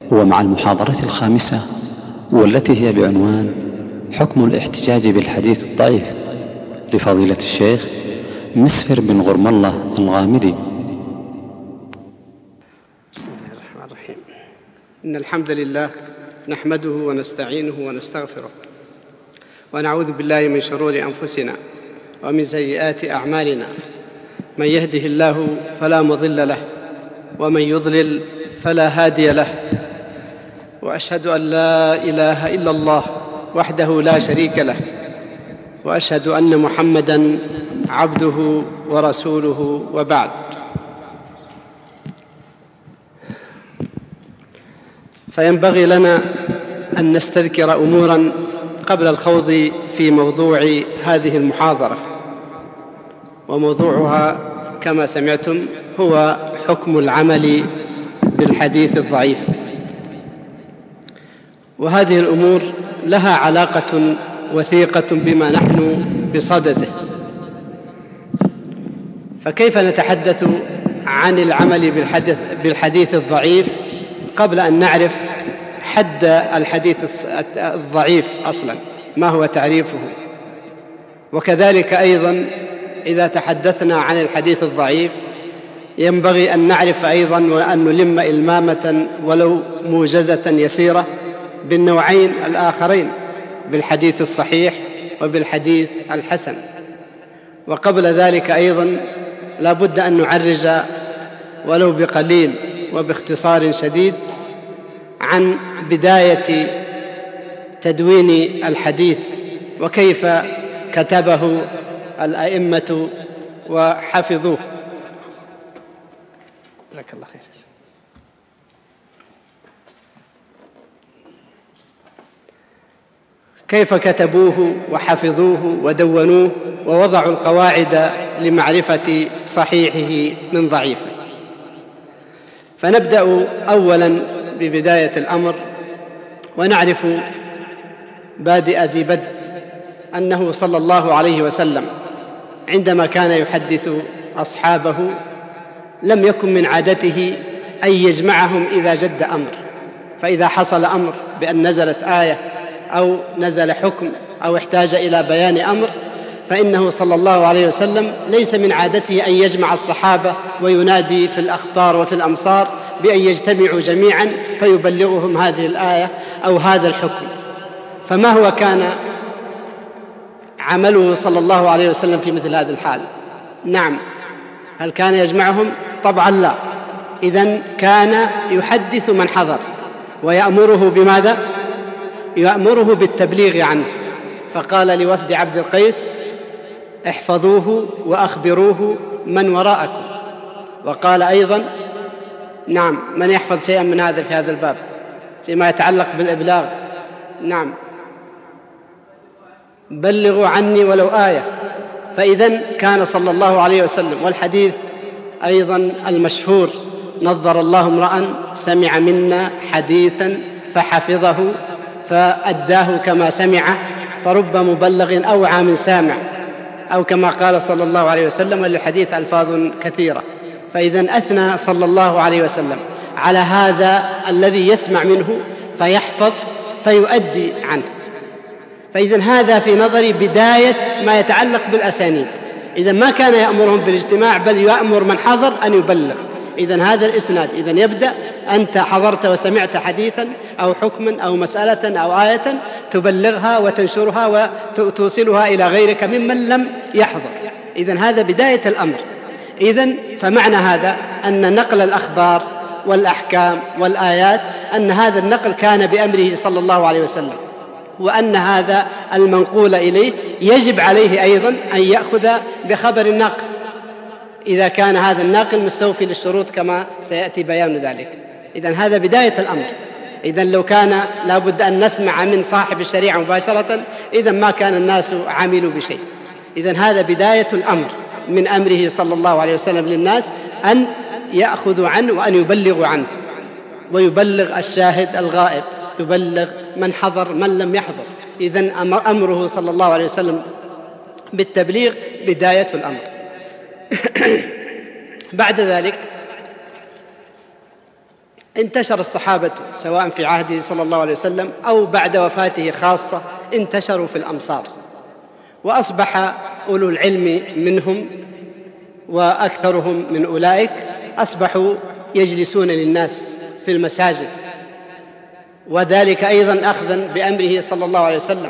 ومع المحاضرة الخامسة والتي هي بعنوان حكم الاحتجاج بالحديث الضعيف لفضيلة الشيخ مسفر بن غرم الله الغامدي. بسم الله الرحمن الرحيم. إن الحمد لله نحمده ونستعينه ونستغفره ونعوذ بالله من شرور أنفسنا ومن سيئات أعمالنا. من يهده الله فلا مضل له ومن يضلل فلا هادي له، وأشهد أن لا إله إلا الله وحده لا شريك له، وأشهد أن محمدًا عبده ورسوله، وبعد. فينبغي لنا أن نستذكر أموراً قبل الخوض في موضوع هذه المحاضرة، وموضوعها كما سمعتم هو حكم العمل بالحديث الضعيف. وهذه الأمور لها علاقة وثيقة بما نحن بصدده، فكيف نتحدث عن العمل بالحديث الضعيف قبل أن نعرف حد الحديث الضعيف أصلاً، ما هو تعريفه؟ وكذلك أيضاً إذا تحدثنا عن الحديث الضعيف ينبغي أن نعرف أيضاً وأن نلم إلمامة ولو موجزة يسيرة بالنوعين الآخرين، بالحديث الصحيح وبالحديث الحسن. وقبل ذلك أيضاً لا بد أن نعرج ولو بقليل وباختصار شديد عن بداية تدوين الحديث وكيف كتبه الأئمة وحفظوه. جزاك الله خير. كيف كتبوه وحفظوه ودونوه ووضعوا القواعد لمعرفة صحيحه من ضعيفه. فنبدأ أولاً ببداية الأمر، ونعرف بادئ ذي بدء أنه صلى الله عليه وسلم عندما كان يحدث أصحابه لم يكن من عادته أن يجمعهم إذا جد أمر، فإذا حصل أمر بأن نزلت آية أو نزل حكم أو احتاج إلى بيان أمر، فإنه صلى الله عليه وسلم ليس من عادته أن يجمع الصحابة وينادي في الأخطار وفي الأمصار بأن يجتمعوا جميعا فيبلغهم هذه الآية أو هذا الحكم. فما هو كان عمله صلى الله عليه وسلم في مثل هذا الحال؟ نعم، هل كان يجمعهم؟ طبعا لا. إذن كان يحدث من حضر ويأمره بماذا؟ يأمره بالتبليغ عنه. فقال لوفد عبد القيس: احفظوه وأخبروه من وراءكم. وقال أيضا: نعم، من يحفظ شيئا من هذا في هذا الباب فيما يتعلق بالإبلاغ؟ نعم، بلغوا عني ولو آية. فإذن كان صلى الله عليه وسلم، والحديث أيضا المشهور: نظر الله امرأ سمع منا حديثا فحفظه فأداه كما سمعه، فرب مبلغ أوعى من سامع، أو كما قال صلى الله عليه وسلم، وللحديث ألفاظ كثيرة. فإذن أثنى صلى الله عليه وسلم على هذا الذي يسمع منه فيحفظ فيؤدي عنه. فإذن هذا في نظري بداية ما يتعلق بالأسانيد. إذن ما كان يأمرهم بالاجتماع، بل يأمر من حضر أن يبلغ. إذن هذا الإسناد. إذن يبدأ: أنت حضرت وسمعت حديثا أو حكما أو مسألة أو آية، تبلغها وتنشرها وتوصلها إلى غيرك ممن لم يحضر. إذن هذا بداية الأمر. إذن فمعنى هذا أن نقل الأخبار والأحكام والآيات، أن هذا النقل كان بأمره صلى الله عليه وسلم، وأن هذا المنقول إليه يجب عليه أيضا أن يأخذ بخبر الناقل إذا كان هذا الناقل مستوفي للشروط كما سيأتي بيان ذلك. إذن هذا بداية الأمر. إذن لو كان لابد أن نسمع من صاحب الشريعة مباشرة، إذن ما كان الناس عملوا بشيء. إذن هذا بداية الأمر من أمره صلى الله عليه وسلم للناس، أن يأخذوا عنه وأن يبلغوا عنه، ويبلغ الشاهد الغائب، يبلغ من حضر من لم يحضر. إذن أمره صلى الله عليه وسلم بالتبليغ بداية الأمر. بعد ذلك انتشر الصحابة سواء في عهده صلى الله عليه وسلم أو بعد وفاته خاصة، انتشروا في الأمصار، وأصبح أولو العلم منهم وأكثرهم من أولئك أصبحوا يجلسون للناس في المساجد، وذلك أيضا أخذا بأمره صلى الله عليه وسلم.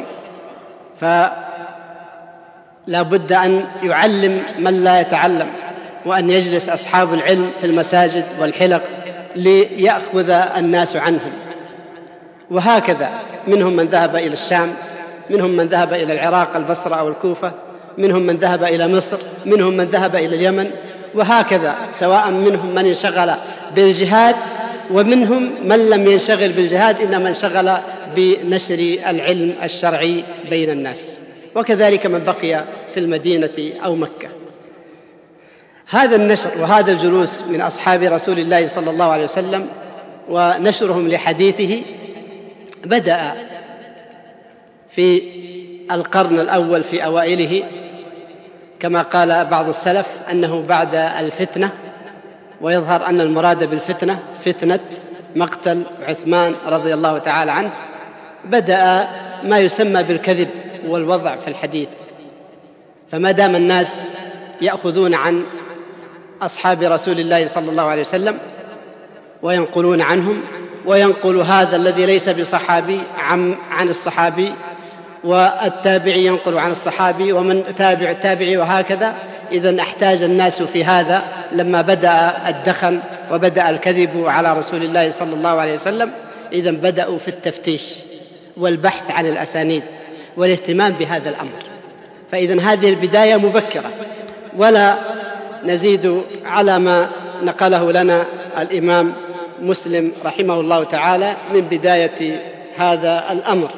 فلا بد أن يعلم من لا يتعلم، وأن يجلس أصحاب العلم في المساجد والحلق ليأخذ الناس عنهم. وهكذا منهم من ذهب إلى الشام، منهم من ذهب إلى العراق البصرة أو الكوفة، منهم من ذهب إلى مصر، منهم من ذهب إلى اليمن، وهكذا سواء منهم من انشغل بالجهاد ومنهم من لم ينشغل بالجهاد إنما انشغل بنشر العلم الشرعي بين الناس، وكذلك من بقي في المدينة أو مكة. هذا النشر وهذا الجلوس من أصحاب رسول الله صلى الله عليه وسلم ونشرهم لحديثه بدأ في القرن الأول في أوائله، كما قال بعض السلف أنه بعد الفتنة، ويظهر أن المراد بالفتنة فتنة مقتل عثمان رضي الله تعالى عنه، بدأ ما يسمى بالكذب والوضع في الحديث. فما دام الناس يأخذون عن أصحاب رسول الله صلى الله عليه وسلم وينقلون عنهم، وينقل هذا الذي ليس بصحابي عن الصحابي، والتابعي ينقل عن الصحابي، ومن تابع التابعي، وهكذا. إذن احتاج الناس في هذا لما بدأ الدخن وبدأ الكذب على رسول الله صلى الله عليه وسلم، إذن بدأوا في التفتيش والبحث عن الأسانيد والاهتمام بهذا الأمر. فإذن هذه البداية مبكرة، ولا نزيد على ما نقله لنا الإمام مسلم رحمه الله تعالى من بداية هذا الأمر.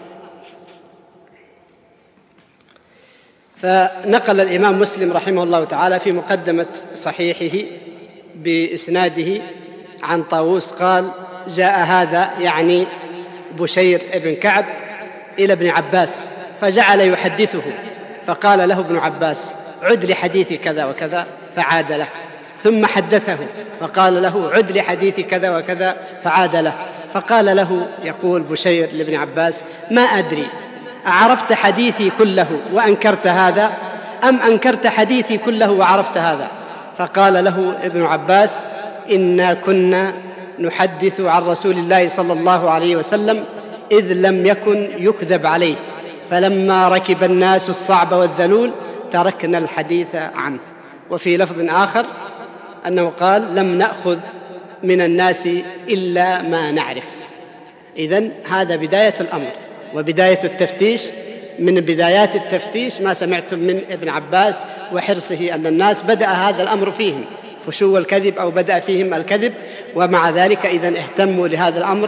فنقل الإمام مسلم رحمه الله تعالى في مقدمة صحيحه بإسناده عن طاووس قال: جاء هذا يعني بشير بن كعب إلى ابن عباس فجعل يحدثه، فقال له ابن عباس: عد لحديث كذا وكذا، فعاد له. ثم حدثه فقال له: عد لحديث كذا وكذا، فعاد له. فقال له، يقول بشير لابن عباس: ما أدري أعرفت حديثي كله وأنكرت هذا، أم أنكرت حديثي كله وعرفت هذا؟ فقال له ابن عباس: إنا كنا نحدث عن رسول الله صلى الله عليه وسلم إذ لم يكن يكذب عليه، فلما ركب الناس الصعب والذلول تركنا الحديث عنه. وفي لفظ آخر أنه قال: لم نأخذ من الناس إلا ما نعرف. إذن هذا بداية الأمر وبداية التفتيش. من بدايات التفتيش ما سمعتم من ابن عباس وحرصه أن الناس بدأ هذا الأمر فيهم فشو الكذب أو بدأ فيهم الكذب، ومع ذلك إذن اهتموا لهذا الأمر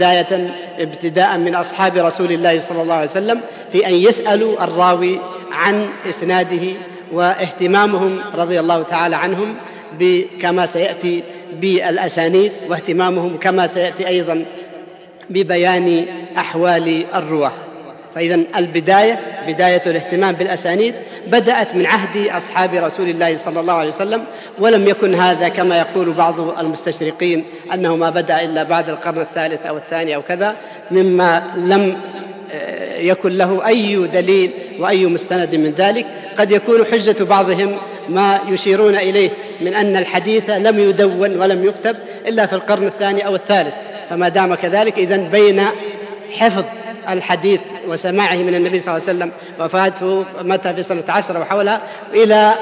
ابتداء من أصحاب رسول الله صلى الله عليه وسلم في أن يسألوا الراوي عن إسناده، واهتمامهم رضي الله تعالى عنهم كما سيأتي بالأسانيد، واهتمامهم كما سيأتي أيضا ببيان أحوال الرواة. فإذن بداية الاهتمام بالأسانيد بدأت من عهد أصحاب رسول الله صلى الله عليه وسلم، ولم يكن هذا كما يقول بعض المستشرقين أنه ما بدأ إلا بعد القرن الثالث أو الثاني أو كذا، مما لم يكن له أي دليل وأي مستند من ذلك. قد يكون حجة بعضهم ما يشيرون إليه من أن الحديث لم يدون ولم يكتب إلا في القرن الثاني أو الثالث، فما دام كذلك إذن بين حفظ الحديث وسماعه من النبي صلى الله عليه وسلم وفاته متى في سنة 10 وحولها إلى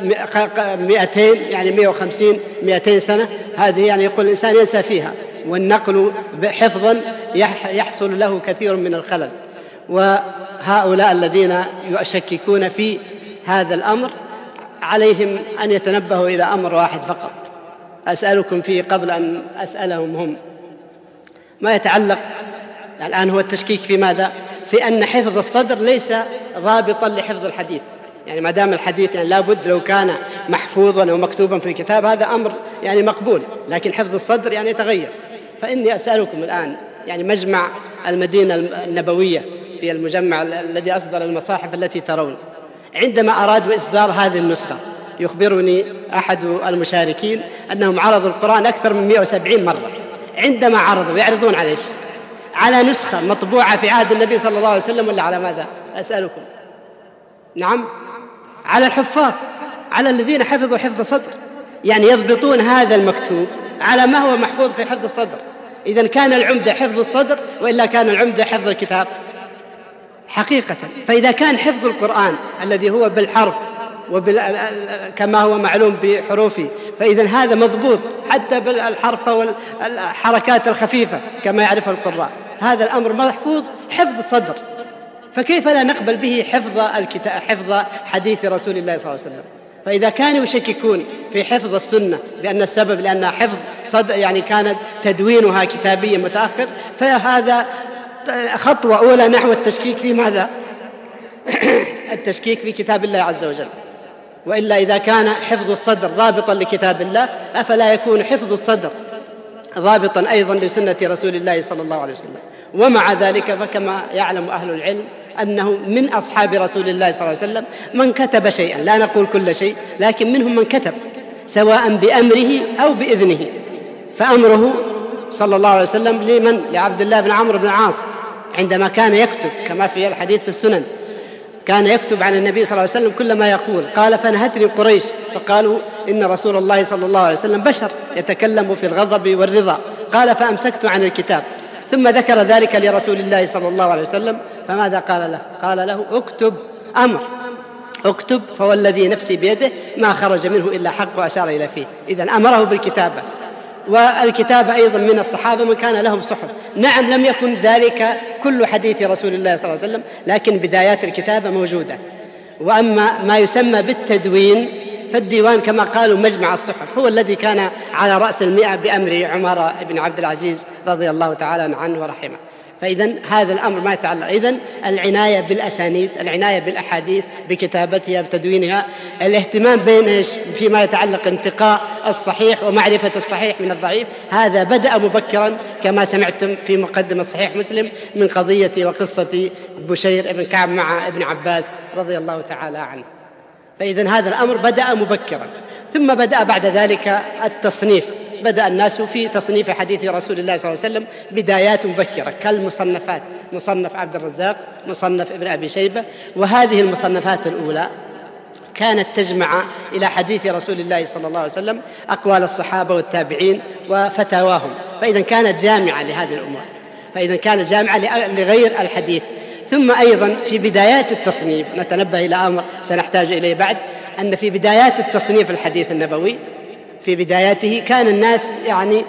200 يعني 150-200 سنة، هذه يعني يقول الإنسان ينسى فيها، والنقل حفظا يحصل له كثير من الخلل. وهؤلاء الذين يشككون في هذا الأمر عليهم أن يتنبهوا إلى أمر واحد فقط أسألكم فيه قبل أن أسألهم هم، ما يتعلق الآن هو التشكيك في ماذا؟ في أن حفظ الصدر ليس ضابطا لحفظ الحديث. يعني ما دام الحديث يعني لابد لو كان محفوظا أو مكتوبا في الكتاب هذا أمر يعني مقبول، لكن حفظ الصدر يعني يتغير. فإني أسألكم الآن يعني مجمع المدينة النبوية في المجمع الذي أصدر المصاحف التي ترون، عندما أرادوا إصدار هذه النسخة يخبرني أحد المشاركين أنهم عرضوا القرآن أكثر من 170 مرة عندما عرضوا يعرضون على إيش؟ على نسخة مطبوعة في عهد النبي صلى الله عليه وسلم ولا على ماذا؟ أسألكم. نعم، على الحفاظ، على الذين حفظوا حفظ صدر، يعني يضبطون هذا المكتوب على ما هو محفوظ في حفظ الصدر. إذن كان العمدة حفظ الصدر وإلا كان العمدة حفظ الكتاب حقيقة. فإذا كان حفظ القرآن الذي هو بالحرف كما هو معلوم بحروفه، فإذن هذا مضبوط حتى بالحرف والحركات الخفيفة كما يعرفها القراء، هذا الأمر محفوظ حفظ صدر، فكيف لا نقبل به حفظ حديث رسول الله صلى الله عليه وسلم؟ فإذا كانوا يشككون في حفظ السنة بأن السبب لأنها حفظ صدر، يعني كانت تدوينها كتابيا متأخر، فهذا خطوة أولى نحو التشكيك في ماذا؟ التشكيك في كتاب الله عز وجل. وإلا إذا كان حفظ الصدر ضابطا لكتاب الله، أفلا يكون حفظ الصدر ضابطا أيضا لسنة رسول الله صلى الله عليه وسلم؟ ومع ذلك فكما يعلم أهل العلم أنه من أصحاب رسول الله صلى الله عليه وسلم من كتب شيئا، لا نقول كل شيء، لكن منهم من كتب سواء بأمره أو بإذنه. فأمره صلى الله عليه وسلم لمن؟ لعبد الله بن عمرو بن العاص عندما كان يكتب، كما في الحديث في السنن، كان يكتب عن النبي صلى الله عليه وسلم كل ما يقول. قال: فنهتني قريش فقالوا إن رسول الله صلى الله عليه وسلم بشر يتكلم في الغضب والرضا. قال: فأمسكت عن الكتاب. ثم ذكر ذلك لرسول الله صلى الله عليه وسلم، فماذا قال له؟ قال له: اكتب، أمر، اكتب فوالذي نفسي بيده ما خرج منه إلا حق، وأشار إلى فيه. إذن أمره بالكتابة. والكتابة أيضا من الصحابة من كان لهم صحف. نعم، لم يكن ذلك كل حديث رسول الله صلى الله عليه وسلم، لكن بدايات الكتابة موجودة. وأما ما يسمى بالتدوين فالديوان كما قالوا مجمع الصحف هو الذي كان على رأس 100 بأمر عمر بن عبد العزيز رضي الله تعالى عنه ورحمه. فإذن هذا الأمر ما يتعلق. إذن العناية بالأسانيد، العناية بالأحاديث، بكتابتها، بتدوينها، الاهتمام بين فيما يتعلق انتقاء الصحيح ومعرفة الصحيح من الضعيف، هذا بدأ مبكرا كما سمعتم في مقدمة صحيح مسلم من قضية وقصة بشير بن كعب مع ابن عباس رضي الله تعالى عنه. فإذن هذا الأمر بدأ مبكرا. ثم بدأ بعد ذلك التصنيف، بدأ الناس في تصنيف حديث رسول الله صلى الله عليه وسلم بدايات مبكرة كالمصنفات، مصنف عبد الرزاق، مصنف ابن أبي شيبة. وهذه المصنفات الأولى كانت تجمع إلى حديث رسول الله صلى الله عليه وسلم أقوال الصحابة والتابعين وفتاواهم، فإذا كانت جامعة لهذه الأمور، فإذا كانت جامعة لغير الحديث. ثم أيضا في بدايات التصنيف نتنبه إلى أمر سنحتاج إليه بعد، أن في بدايات التصنيف الحديث النبوي في بداياته كان الناس يعني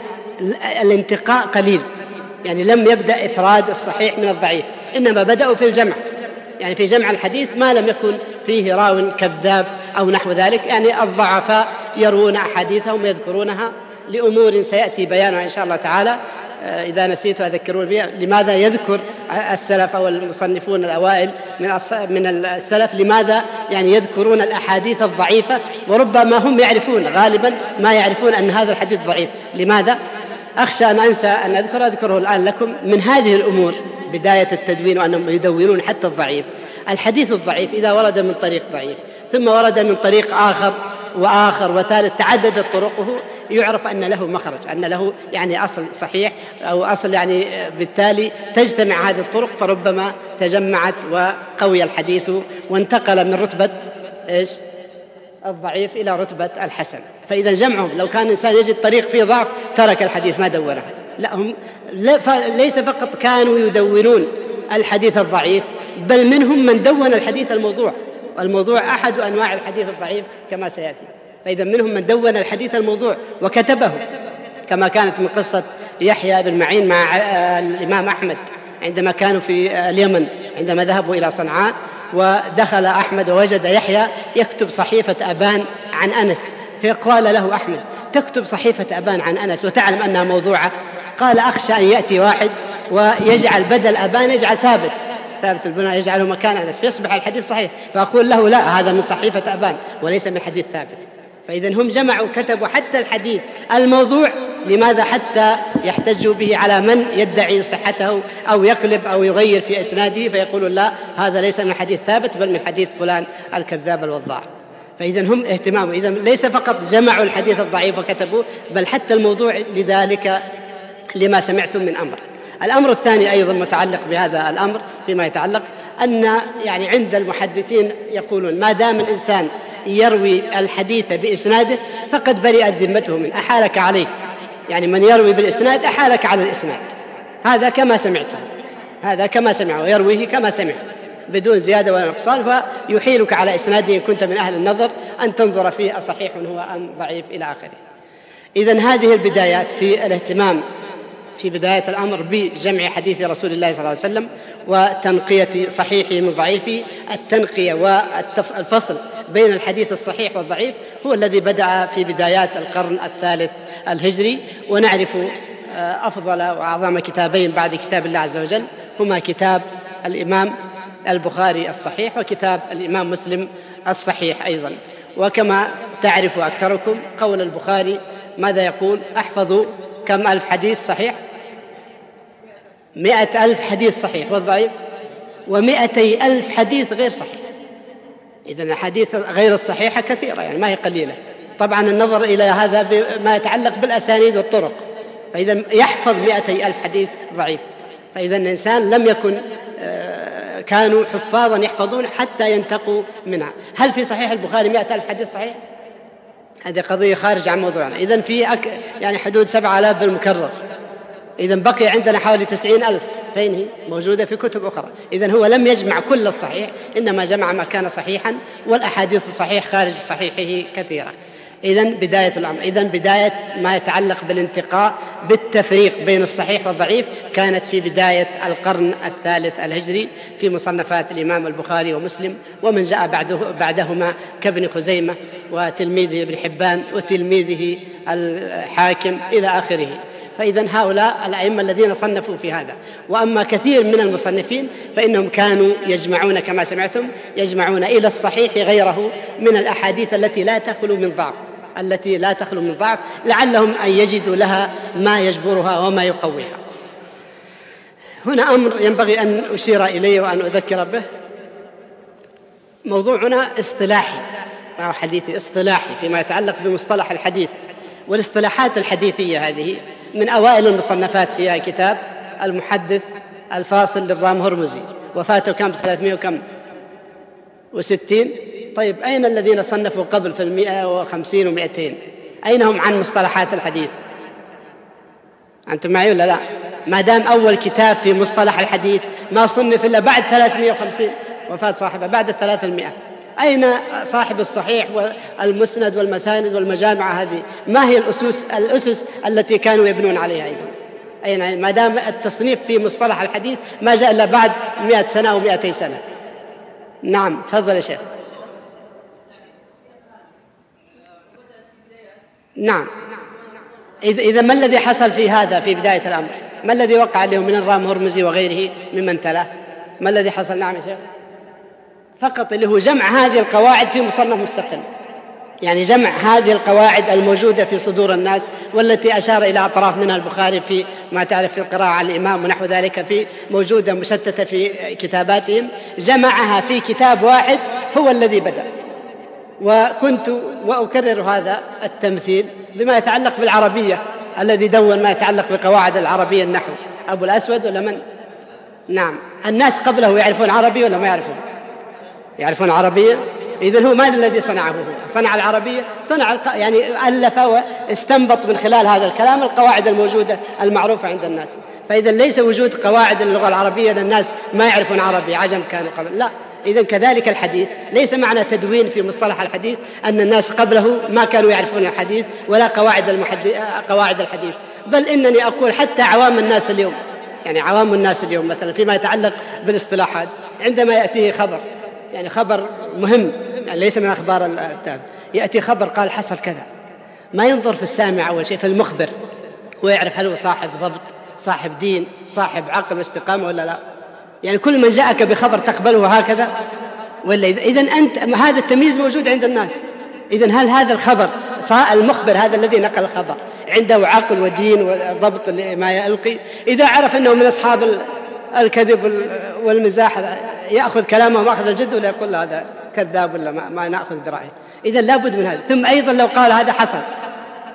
الانتقاء قليل، يعني لم يبدأ إفراد الصحيح من الضعيف، إنما بدأوا في الجمع، يعني في جمع الحديث ما لم يكن فيه راو كذاب أو نحو ذلك. يعني الضعفاء يروون أحاديثهم ويذكرونها لأمور سيأتي بيانها إن شاء الله تعالى، إذا نسيت أذكرون بها. لماذا يذكر السلف أو المصنفون الأوائل من السلف لماذا يعني يذكرون الأحاديث الضعيفة، وربما هم يعرفون غالبا ما يعرفون أن هذا الحديث ضعيف؟ لماذا؟ أخشى أن أنسى أن أذكره الآن لكم. من هذه الأمور بداية التدوين وأنهم يدونون حتى الضعيف. الحديث الضعيف إذا ورد من طريق ضعيف ثم ورد من طريق آخر وآخر وثالث تعددت طرقه، يعرف أن له مخرج، أن له يعني أصل صحيح أو أصل، يعني بالتالي تجتمع هذه الطرق، فربما تجمعت وقوي الحديث وانتقل من رتبة الضعيف إلى رتبة الحسن. فإذا جمعهم، لو كان الإنسان يجد طريق فيه ضعف ترك الحديث ما دونه، لا، هم ليس فقط كانوا يدونون الحديث الضعيف، بل منهم من دون الحديث الموضوع، والموضوع أحد أنواع الحديث الضعيف كما سيأتي. فإذا منهم من دون الحديث الموضوع وكتبه، كما كانت من قصة يحيى بن معين مع الإمام أحمد عندما كانوا في اليمن، عندما ذهبوا إلى صنعاء ودخل أحمد ووجد يحيى يكتب صحيفة أبان عن أنس، فقال له أحمد: تكتب صحيفة أبان عن أنس وتعلم أنها موضوعة؟ قال: أخشى أن يأتي واحد ويجعل بدل أبان يجعل ثابت البناء يجعله مكان أنس فيصبح الحديث صحيح، فأقول له: لا، هذا من صحيفة أبان وليس من حديث ثابت. فإذا هم جمعوا كتبوا حتى الحديث الموضوع. لماذا؟ حتى يحتجوا به على من يدعي صحته أو يقلب أو يغير في إسناده، فيقولوا: لا، هذا ليس من حديث ثابت بل من حديث فلان الكذاب الوضاع. فإذا هم اهتماموا، إذا ليس فقط جمعوا الحديث الضعيف وكتبوه، بل حتى الموضوع. لذلك لما سمعتم من أمر. الأمر الثاني أيضا متعلق بهذا الأمر، فيما يتعلق أن يعني عند المحدثين يقولون ما دام الإنسان يروي الحديث بإسناده فقد برئت ذمته منه، أحالك عليه، يعني من يروي بالإسناد أحالك على الإسناد، هذا كما سمعته، هذا كما سمعه ويرويه كما سمعه بدون زيادة ولا نقصان، فيحيلك على إسناده إن كنت من أهل النظر أن تنظر فيه أصحيح هو أم ضعيف إلى آخره. إذن هذه البدايات في الاهتمام في بداية الأمر بجمع حديث رسول الله صلى الله عليه وسلم وتنقية صحيحه من ضعيفه، التنقية والفصل بين الحديث الصحيح والضعيف هو الذي بدأ في بدايات القرن الثالث الهجري. ونعرف أفضل وأعظم كتابين بعد كتاب الله عز وجل هما كتاب الإمام البخاري الصحيح وكتاب الإمام مسلم الصحيح أيضا. وكما تعرف أكثركم قول البخاري ماذا يقول؟ أحفظ كم ألف حديث صحيح؟ 100,000 حديث صحيح، والضعيف 200,000 حديث غير صحيح. إذن الحديث غير الصحيحة كثيرة، يعني ما هي قليلة. طبعا النظر إلى هذا بما يتعلق بالأسانيد والطرق، فإذا يحفظ 200,000 حديث ضعيف، فإذا الإنسان لم يكن كانوا حفاظا يحفظون حتى ينتقوا منها. هل في صحيح البخاري 100,000 حديث صحيح؟ هذه قضية خارج عن موضوعنا. إذن في يعني حدود 7,000 بالمكرر، إذن بقي عندنا حوالي 90,000، فين هي؟ موجودة في كتب أخرى. إذن هو لم يجمع كل الصحيح، إنما جمع ما كان صحيحا، والأحاديث الصحيح خارج صحيحه كثيرة. إذن بداية الأمر، إذن بداية ما يتعلق بالانتقاء بالتفريق بين الصحيح والضعيف كانت في بداية القرن الثالث الهجري في مصنفات الإمام البخاري ومسلم، ومن جاء بعدهما كابن خزيمة وتلميذه ابن حبان وتلميذه الحاكم إلى آخره. فإذن هؤلاء الأئمة الذين صنفوا في هذا. وأما كثير من المصنفين فإنهم كانوا يجمعون كما سمعتم، يجمعون إلى الصحيح غيره من الأحاديث التي لا تخلو من ضعف، لعلهم أن يجدوا لها ما يجبرها وما يقويها. هنا أمر ينبغي أن أشير إليه وأن أذكر به. موضوعنا اصطلاحي أو حديثي اصطلاحي فيما يتعلق بمصطلح الحديث، والاصطلاحات الحديثية هذه من أوائل المصنفات فيها كتاب المحدث الفاصل للرام هرمزي، وفاته كم؟ 360. طيب أين الذين صنفوا قبل في 150 و200؟ أين هم عن مصطلحات الحديث؟ أنتم معي ولا لا؟ ما دام أول كتاب في مصطلح الحديث ما صنف إلا بعد 350 وفاة صاحبه، بعد 300. أين صاحب الصحيح والمسند والمساند والمجامع هذه؟ ما هي الأسس التي كانوا يبنون عليها أيضا؟ أين ما دام التصنيف في مصطلح الحديث ما جاء إلا بعد 100 سنة أو 200 سنة؟ نعم تفضل يا شيخ. نعم. إذا ما الذي حصل في هذا في بداية الأمر؟ ما الذي وقع له من الرام هرمزي وغيره ممن تلاه؟ ما الذي حصل؟ نعم يا شيخ. فقط اللي هو جمع هذه القواعد في مصنف مستقل، يعني جمع هذه القواعد الموجودة في صدور الناس والتي أشار إلى أطراف منها البخاري في ما تعرف في القراءة على الإمام ونحو ذلك، في موجودة مشتتة في كتاباتهم، جمعها في كتاب واحد هو الذي بدأ. وكنت وأكرر هذا التمثيل بما يتعلق بالعربية، الذي دون ما يتعلق بقواعد العربية النحو أبو الأسود ولا من؟ نعم. الناس قبله يعرفون عربي ولا ما يعرفون؟ يعرفون عربية. إذن هو ماذا الذي صنعه؟ هو صنع العربية، يعني ألف واستنبط من خلال هذا الكلام القواعد الموجودة المعروفة عند الناس. فإذا ليس وجود قواعد اللغة العربية للناس ما يعرفون عربي، عجم كانوا قبل، لا. إذن كذلك الحديث ليس معنى تدوين في مصطلح الحديث أن الناس قبله ما كانوا يعرفون الحديث ولا قواعد الحديث، بل إنني أقول حتى عوام الناس اليوم، يعني عوام الناس اليوم مثلا فيما يتعلق بالاصطلاحات، عندما يأتيه خبر، يعني خبر مهم، يعني ليس من أخبار الكتاب، يأتي خبر قال حصل كذا، ما ينظر في السامع أول شيء، في المخبر، ويعرف هل هو صاحب ضبط، صاحب دين، صاحب عقل واستقامة ولا لا. يعني كل من جاءك بخبر تقبله هكذا ولا؟ إذن أنت هذا التمييز موجود عند الناس. إذن هل هذا الخبر المخبر هذا الذي نقل الخبر عنده عقل ودين وضبط لما يلقي؟ إذا عرف أنه من أصحاب الكذب والمزاح يأخذ كلامه وأخذ الجد، ولا يقول هذا كذاب ولا ما نأخذ برأيه؟ إذن لابد من هذا. ثم أيضا لو قال هذا حصل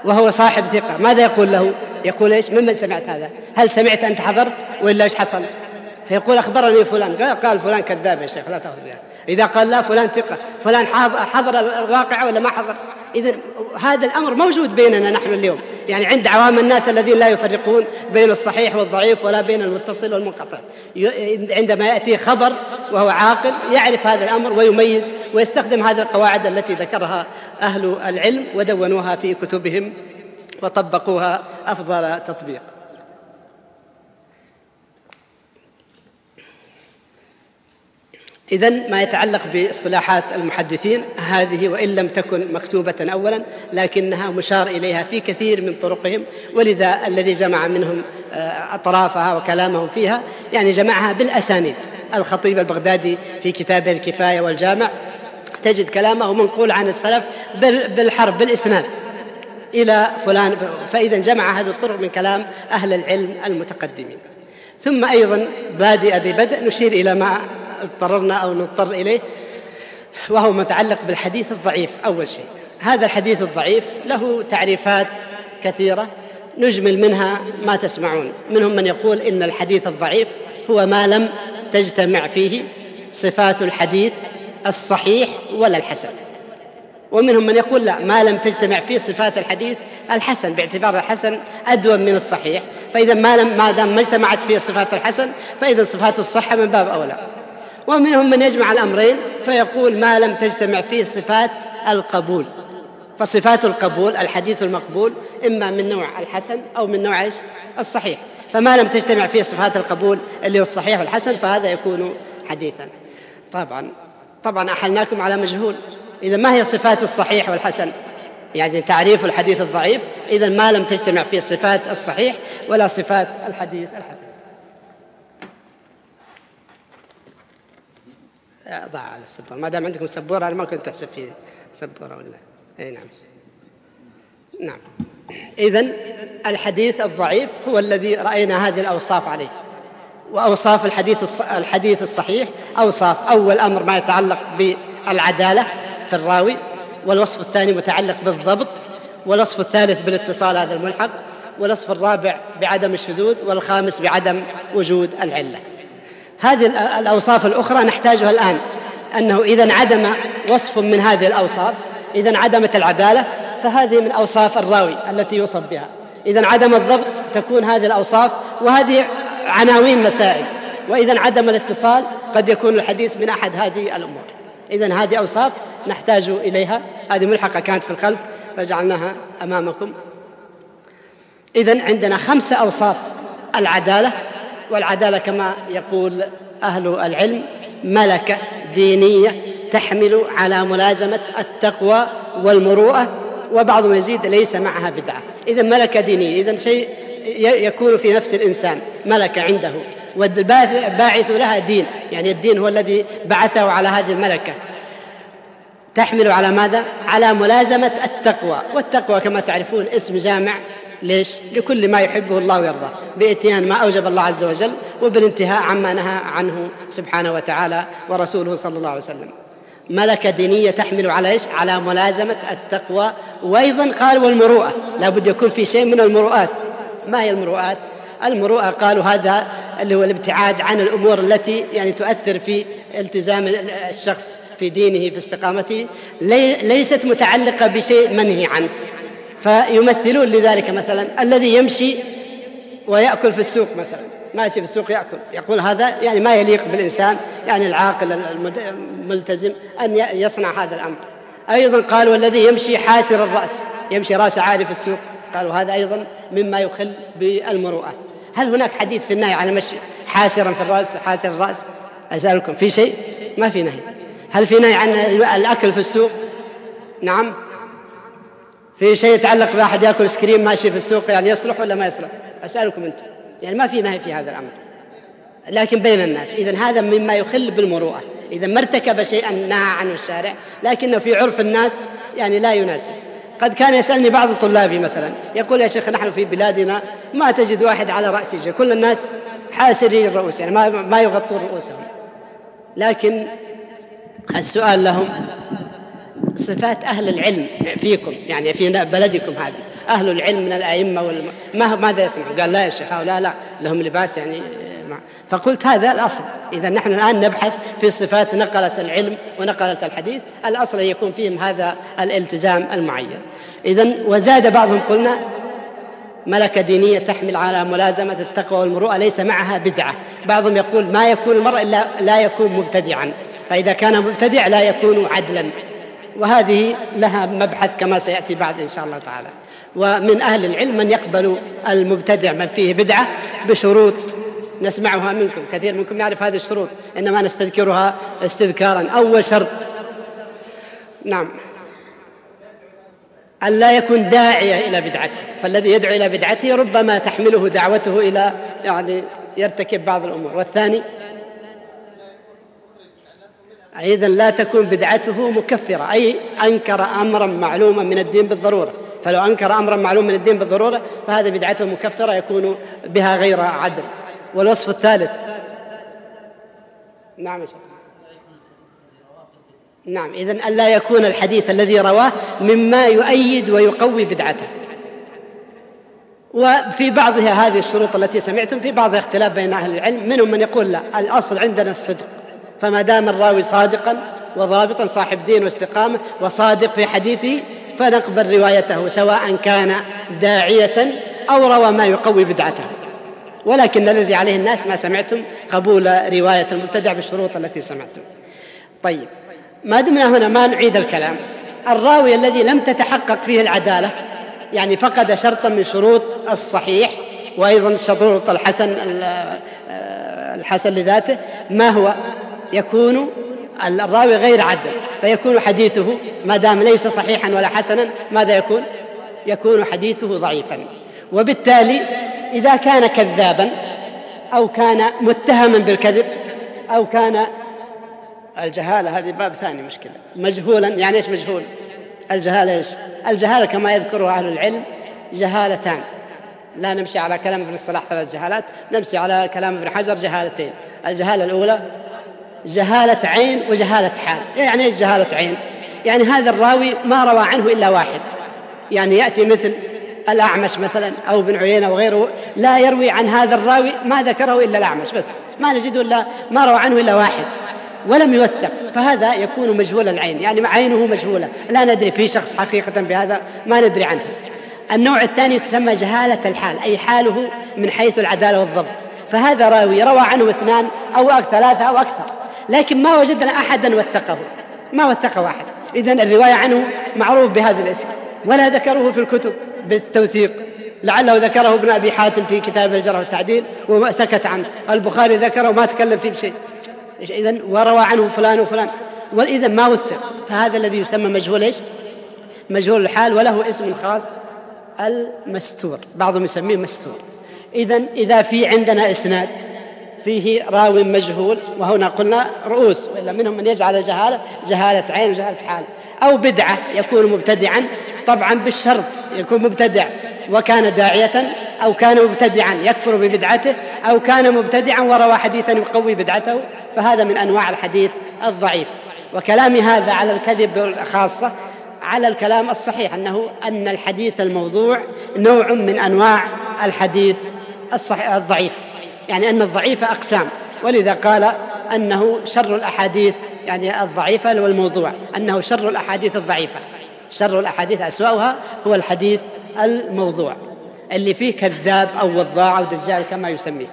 وهو صاحب ثقة، ماذا يقول له؟ يقول إيش؟ ممن سمعت هذا؟ هل سمعت أنت حضرت وإلا إيش حصل؟ فيقول أخبرني فلان، قال فلان كذاب يا شيخ لا تأخذ بها. إذا قال لا فلان ثقة، فلان حضر الواقع ولا ما حضر؟ إذن هذا الأمر موجود بيننا نحن اليوم، يعني عند عوام الناس الذين لا يفرقون بين الصحيح والضعيف ولا بين المتصل والمنقطع، عندما يأتي خبر وهو عاقل يعرف هذا الأمر ويميز ويستخدم هذه القواعد التي ذكرها أهل العلم ودونوها في كتبهم وطبقوها أفضل تطبيق. إذن ما يتعلق باصطلاحات المحدثين هذه، وإن لم تكن مكتوبة أولا لكنها مشار إليها في كثير من طرقهم، ولذا الذي جمع منهم أطرافها وكلامهم فيها يعني جمعها بالأسانيد. الخطيب البغدادي في كتابه الكفاية والجامع تجد كلامه منقول عن السلف بالحرف بالإسناد إلى فلان، فإذا جمع هذه الطرق من كلام أهل العلم المتقدمين. ثم أيضا بادئ ذي بدء نشير إلى ما اضطررنا أو نضطر إليه، وهو متعلق بالحديث الضعيف. أول شيء هذا الحديث الضعيف له تعريفات كثيرة نجمل منها ما تسمعون. منهم من يقول إن الحديث الضعيف هو ما لم تجتمع فيه صفات الحديث الصحيح ولا الحسن، ومنهم من يقول لا، ما لم تجتمع فيه صفات الحديث الحسن باعتبار الحسن أدوم من الصحيح، فإذا ما دام ما اجتمعت فيه صفات الحسن فإذا صفات الصحة من باب أولى. ومنهم من يجمع الأمرين فيقول ما لم تجتمع فيه صفات القبول، فصفات القبول الحديث المقبول إما من نوع الحسن أو من نوع الصحيح، فما لم تجتمع فيه صفات القبول اللي هو الصحيح والحسن فهذا يكون حديثا. طبعا أحلناكم على مجهول. إذا ما هي صفات الصحيح والحسن؟ يعني تعريف الحديث الضعيف إذا ما لم تجتمع فيه صفات الصحيح ولا صفات الحديث الحسن. ضع على السبورة، ما دام عندكم سبورة أنا ما كنت أحسب فيه سبورة ولا أي نعم. إذن الحديث الضعيف هو الذي رأينا هذه الأوصاف عليه. وأوصاف الحديث الصحيح أوصاف: أول أمر ما يتعلق بالعدالة في الراوي، والوصف الثاني متعلق بالضبط، والوصف الثالث بالاتصال هذا الملحق، والوصف الرابع بعدم الشذوذ، والخامس بعدم وجود العلة. هذه الأوصاف الأخرى نحتاجها الآن، أنه إذا انعدم وصف من هذه الأوصاف، إذا انعدمت العدالة فهذه من أوصاف الراوي التي يوصف بها، إذا انعدم الضبط تكون هذه الأوصاف، وهذه عناوين مسائل، وإذا انعدم الاتصال قد يكون الحديث من أحد هذه الأمور. إذن هذه أوصاف نحتاج إليها، هذه ملحقة كانت في الخلف فجعلناها أمامكم. إذن عندنا 5 أوصاف العدالة، والعدالة كما يقول أهل العلم ملكة دينية تحمل على ملازمة التقوى والمروءة، وبعضهم يزيد ليس معها بدعة. إذن ملكة دينية، إذن شيء يكون في نفس الإنسان ملكة عنده، والباعث لها دين، يعني الدين هو الذي بعثه على هذه الملكة. تحمل على ماذا؟ على ملازمة التقوى، والتقوى كما تعرفون اسم جامع ليش؟ لكل ما يحبه الله ويرضاه، بإتيان ما أوجب الله عز وجل وبالانتهاء عما نهى عنه سبحانه وتعالى ورسوله صلى الله عليه وسلم. ملكة دينية تحمل على إيش؟ على ملازمة التقوى. وأيضا قال والمروءة، لا بد يكون في شيء من المروءات. ما هي المروءات؟ المروءة قالوا هذا اللي هو الابتعاد عن الأمور التي يعني تؤثر في التزام الشخص في دينه في استقامته، ليست متعلقة بشيء منهي عنه. فيمثلون لذلك مثلا الذي يمشي ويأكل في السوق، مثلا ماشي في السوق يأكل، يقول هذا يعني ما يليق بالإنسان، يعني العاقل الملتزم أن يصنع هذا الأمر. أيضا قالوا والذي يمشي حاسر الرأس، يمشي رأس عالي في السوق، قالوا هذا أيضا مما يخل بالمروءة. هل هناك حديث في النهي عن المشي حاسرا في الرأس حاسر الرأس؟ أسألكم في شيء؟ ما في نهي. هل في نهي عن الأكل في السوق؟ نعم. في شيء يتعلق بأحد يأكل سكريم ماشي في السوق يعني يصلح ولا ما يصلح؟ أسألكم أنتم، يعني ما في نهي في هذا الأمر، لكن بين الناس. إذن هذا مما يخل بالمروءة، إذا ما ارتكب شيئا نهى عنه الشارع لكنه في عرف الناس يعني لا يناسب. قد كان يسألني بعض طلابي مثلا يقول يا شيخ نحن في بلادنا ما تجد واحد على رأسه، كل الناس حاسري الرؤوس، يعني ما يغطون رؤوسهم. لكن السؤال لهم صفات أهل العلم فيكم، يعني في بلدكم هذه، أهل العلم من الأئمة ماذا يسمع؟ قال لا يا شيخ هؤلاء لا لهم لباس يعني فقلت هذا الأصل. إذا نحن الآن نبحث في صفات نقلة العلم ونقلة الحديث، الأصل يكون فيهم هذا الالتزام المعين. إذن وزاد بعضهم قلنا ملكة دينية تحمل على ملازمة التقوى والمروءة ليس معها بدعة. بعضهم يقول ما يكون المرء إلا لا يكون مبتدعا، فإذا كان مبتدع لا يكون عدلا، وهذه لها مبحث كما سيأتي بعد إن شاء الله تعالى. ومن أهل العلم من يقبل المبتدع من فيه بدعة بشروط نسمعها منكم، كثير منكم يعرف هذه الشروط، إنما نستذكرها استذكارا. أول شرط نعم أن لا يكون داعية إلى بدعته، فالذي يدعو إلى بدعته ربما تحمله دعوته إلى يعني يرتكب بعض الأمور. والثاني أيضا لا تكون بدعته مكفرة، أي أنكر أمرا معلوما من الدين بالضرورة، فلو أنكر أمرا معلوما من الدين بالضرورة فهذا بدعته مكفرة يكون بها غير عدل. والوصف الثالث نعم يا شيخ. نعم إذن ألا يكون الحديث الذي رواه مما يؤيد ويقوي بدعته. وفي بعضها هذه الشروط التي سمعتم في بعضها اختلاف بين أهل العلم، منهم من يقول لا الأصل عندنا الصدق، فما دام الراوي صادقا وضابطا صاحب دين واستقامة وصادق في حديثه فنقبل روايته سواء كان داعية أو روى ما يقوي بدعته. ولكن الذي عليه الناس ما سمعتم قبول رواية المبتدع بالشروط التي سمعتم. طيب ما دمنا هنا ما نعيد الكلام. الراوي الذي لم تتحقق فيه العدالة يعني فقد شرطا من شروط الصحيح وأيضا شروط الحسن لذاته، ما هو؟ يكون الراوي غير عدل، فيكون حديثه ما دام ليس صحيحا ولا حسنا ماذا يكون؟ يكون حديثه ضعيفا. وبالتالي إذا كان كذابا أو كان متهما بالكذب أو كان الجهالة، هذه باب ثاني مشكلة، مجهولا. يعني إيش مجهول؟ الجهالة إيش؟ الجهالة كما يذكرها أهل العلم جهالتان، لا نمشي على كلام ابن الصلاح 3 جهالات، نمشي على كلام ابن حجر جهالتين. الجهالة الأولى جهالة عين وجهالة حال. يعني إيش جهالة عين؟ يعني هذا الراوي ما روى عنه إلا واحد، يعني يأتي مثل الأعمش مثلا أو ابن عيينة وغيره لا يروي عن هذا الراوي ما ذكره إلا الأعمش بس، ما نجد إلا ما روى عنه إلا واحد ولم يوثق، فهذا يكون مجهول العين، يعني عينه مجهولة لا ندري في شخص حقيقة بهذا ما ندري عنه. النوع الثاني تسمى جهالة الحال، أي حاله من حيث العدالة والضبط، فهذا راوي روى عنه 2 أو 3 أو أكثر لكن ما وجدنا أحدا وثقه، ما وثق واحد، إذن الرواية عنه معروف بهذا الاسم ولا ذكره في الكتب بالتوثيق، لعله ذكره ابن أبي حاتم في كتاب الجرح والتعديل وما سكت عنه، البخاري ذكره وما تكلم فيه بشيء، إذن وروى عنه فلان وفلان وإذن ما وثق، فهذا الذي يسمى مجهول إيش؟ مجهول الحال، وله اسم خاص المستور، بعضهم يسميه مستور. إذن إذا في عندنا إسناد فيه راوي مجهول، وهنا قلنا رؤوس، وإلا منهم من يجعل الجهالة جهالة عين وجهالة حال، أو بدعة يكون مبتدعا، طبعا بالشرط يكون مبتدع وكان داعية، أو كان مبتدعا يكفر ببدعته، أو كان مبتدعا وروى حديثا يقوي بدعته، فهذا من أنواع الحديث الضعيف. وكلامي هذا على الكذب خاصة، على الكلام الصحيح أن الحديث الموضوع نوع من أنواع الحديث الضعيف، يعني أن الضعيف أقسام، ولذا قال أنه شر الأحاديث يعني الضعيفة والموضوع، أنه شر الأحاديث الضعيفة، شر الأحاديث أسوأها هو الحديث الموضوع اللي فيه كذاب أو وضاع أو دجال كما يسميه.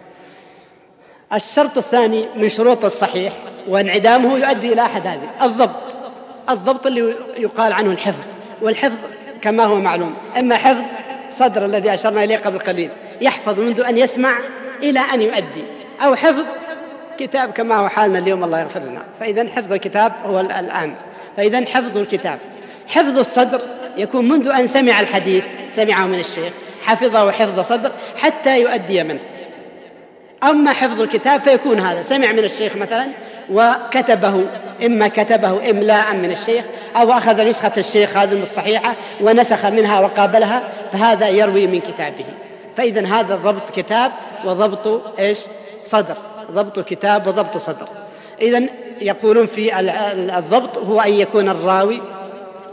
الشرط الثاني من شروط الصحيح وانعدامه يؤدي إلى أحد هذه الضبط اللي يقال عنه الحفظ، والحفظ كما هو معلوم إما حفظ صدر الذي أشرنا إليه قبل قليل يحفظ منذ أن يسمع إلى أن يؤدي، أو حفظ كتاب كما هو حالنا اليوم الله يغفر لنا، فإذا حفظ الكتاب هو الآن، فإذا حفظ الكتاب. حفظ الصدر يكون منذ أن سمع الحديث سمعه من الشيخ حفظه حفظ صدر حتى يؤدي منه. أما حفظ الكتاب فيكون هذا سمع من الشيخ مثلا وكتبه، إما كتبه إملاء من الشيخ أو أخذ نسخة الشيخ هذه الصحيحة ونسخ منها وقابلها، فهذا يروي من كتابه. فإذا هذا ضبط كتاب وضبط إيش؟ صدر، ضبط كتاب وضبط صدر. إذن يقولون في الضبط هو أن يكون الراوي